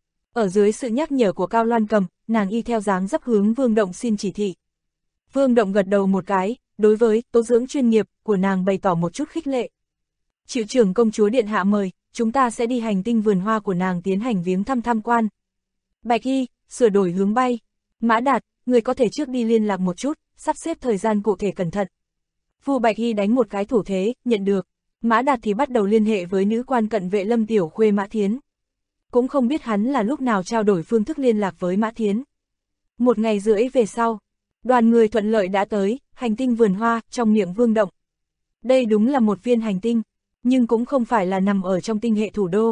Ở dưới sự nhắc nhở của Cao Loan Cầm, nàng y theo dáng dấp hướng Vương Động xin chỉ thị. Vương Động gật đầu một cái, đối với tố dưỡng chuyên nghiệp của nàng bày tỏ một chút khích lệ. Chịu trưởng công chúa điện hạ mời, chúng ta sẽ đi hành tinh vườn hoa của nàng tiến hành viếng thăm tham quan. Bạch Y, sửa đổi hướng bay. Mã Đạt, người có thể trước đi liên lạc một chút, sắp xếp thời gian cụ thể cẩn thận. Vu Bạch Y đánh một cái thủ thế, nhận được. Mã Đạt thì bắt đầu liên hệ với nữ quan cận vệ Lâm Tiểu Khuê Mã Thiến. Cũng không biết hắn là lúc nào trao đổi phương thức liên lạc với Mã Thiến. 1 ngày rưỡi về sau, đoàn người thuận lợi đã tới, hành tinh vườn hoa, trong miệng Vương Động. Đây đúng là một viên hành tinh, nhưng cũng không phải là nằm ở trong tinh hệ thủ đô,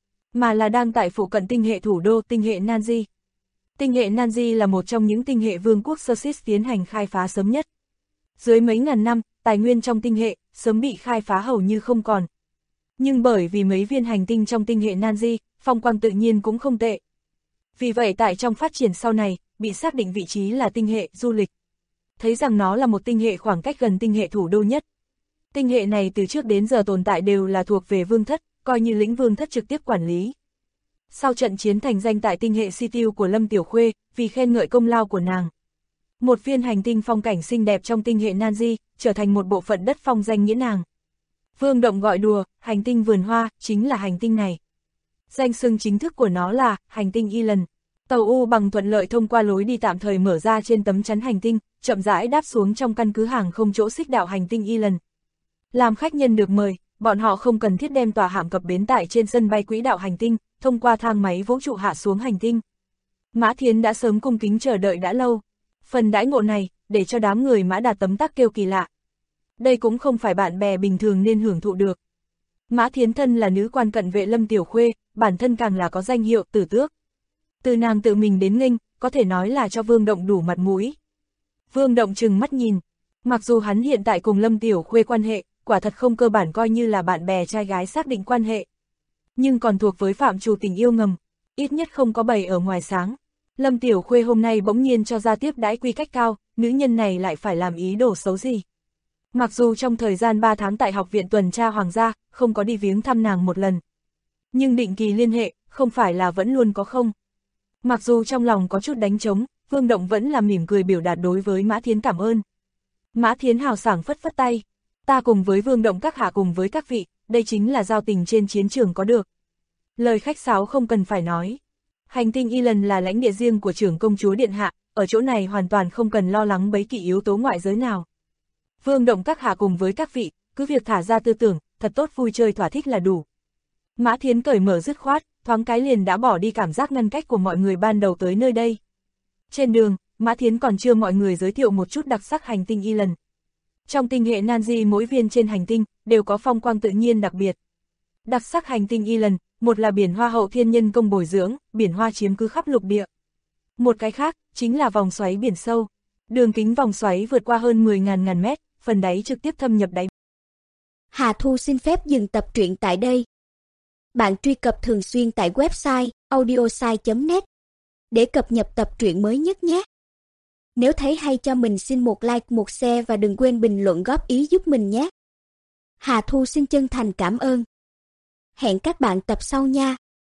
mà là đang tại phụ cận tinh hệ thủ đô, tinh hệ Nanji. Tinh hệ Nanji là một trong những tinh hệ vương quốc Sơ-Sít tiến hành khai phá sớm nhất. Dưới mấy ngàn năm, tài nguyên trong tinh hệ sớm bị khai phá hầu như không còn. Nhưng bởi vì mấy viên hành tinh trong tinh hệ Nanji, phong quang tự nhiên cũng không tệ. Vì vậy tại trong phát triển sau này, bị xác định vị trí là tinh hệ du lịch. Thấy rằng nó là một tinh hệ khoảng cách gần tinh hệ thủ đô nhất. Tinh hệ này từ trước đến giờ tồn tại đều là thuộc về vương thất, coi như lĩnh vương thất trực tiếp quản lý. Sau trận chiến thành danh tại tinh hệ Sitiu của Lâm Tiểu Khuê, vì khen ngợi công lao của nàng, một viên hành tinh phong cảnh xinh đẹp trong tinh hệ Nanji, trở thành một bộ phận đất phong danh nghĩa nàng. Vương Động gọi đùa, hành tinh vườn hoa, chính là hành tinh này. Danh xưng chính thức của nó là hành tinh Y lần. Tàu U Bằng thuận lợi thông qua lối đi tạm thời mở ra trên tấm chắn hành tinh, chậm rãi đáp xuống trong căn cứ hàng không chỗ xích đạo hành tinh Y lần. Làm khách nhân được mời, bọn họ không cần thiết đem tòa hạm cập bến tại trên sân bay quỹ đạo hành tinh, thông qua thang máy vũ trụ hạ xuống hành tinh. Mã Thiến đã sớm cung kính chờ đợi đã lâu. Phần đãi ngộ này, để cho đám người Mã Đạt tấm tắc kêu kỳ lạ. Đây cũng không phải bạn bè bình thường nên hưởng thụ được. Mã Thiến thân là nữ quan cận vệ Lâm Tiểu Khuê, bản thân càng là có danh hiệu Tử Tước. Từ nàng tự mình đến nghênh, có thể nói là cho Vương Động đủ mặt mũi. Vương Động trừng mắt nhìn, mặc dù hắn hiện tại cùng Lâm Tiểu Khuê quan hệ, quả thật không cơ bản coi như là bạn bè trai gái xác định quan hệ. Nhưng còn thuộc với phạm trù tình yêu ngầm, ít nhất không có bày ở ngoài sáng. Lâm Tiểu Khuê hôm nay bỗng nhiên cho ra tiếp đãi quy cách cao, nữ nhân này lại phải làm ý đồ xấu gì. Mặc dù trong thời gian 3 tháng tại học viện tuần tra hoàng gia, không có đi viếng thăm nàng một lần. Nhưng định kỳ liên hệ, không phải là vẫn luôn có không. Mặc dù trong lòng có chút đánh trống, Vương Động vẫn là mỉm cười biểu đạt đối với Mã Thiến cảm ơn. Mã Thiến hào sảng phất phất tay. Ta cùng với Vương Động các hạ cùng với các vị, đây chính là giao tình trên chiến trường có được. Lời khách sáo không cần phải nói. Hành tinh Y lần là lãnh địa riêng của trưởng công chúa điện hạ, ở chỗ này hoàn toàn không cần lo lắng bấy kỵ yếu tố ngoại giới nào. Vương Động các hạ cùng với các vị, cứ việc thả ra tư tưởng, thật tốt vui chơi thỏa thích là đủ. Mã Thiến cởi mở dứt khoát, thoáng cái liền đã bỏ đi cảm giác ngăn cách của mọi người ban đầu tới nơi đây. Trên đường, Mã Thiến còn chưa mọi người giới thiệu một chút đặc sắc hành tinh Y lần. Trong tinh hệ Nanji mỗi viên trên hành tinh, đều có phong quang tự nhiên đặc biệt. Đặc sắc hành tinh Y lần, Một là biển hoa hậu thiên nhân công bồi dưỡng, biển hoa chiếm cứ khắp lục địa. Một cái khác, chính là vòng xoáy biển sâu. Đường kính vòng xoáy vượt qua hơn 10.000 mét, phần đáy trực tiếp thâm nhập đáy. Hà Thu xin phép dừng tập truyện tại đây. Bạn truy cập thường xuyên tại website audiosai.net để cập nhật tập truyện mới nhất nhé. Nếu thấy hay cho mình xin một like, một share và đừng quên bình luận góp ý giúp mình nhé. Hà Thu xin chân thành cảm ơn. Hẹn các bạn tập sau nha.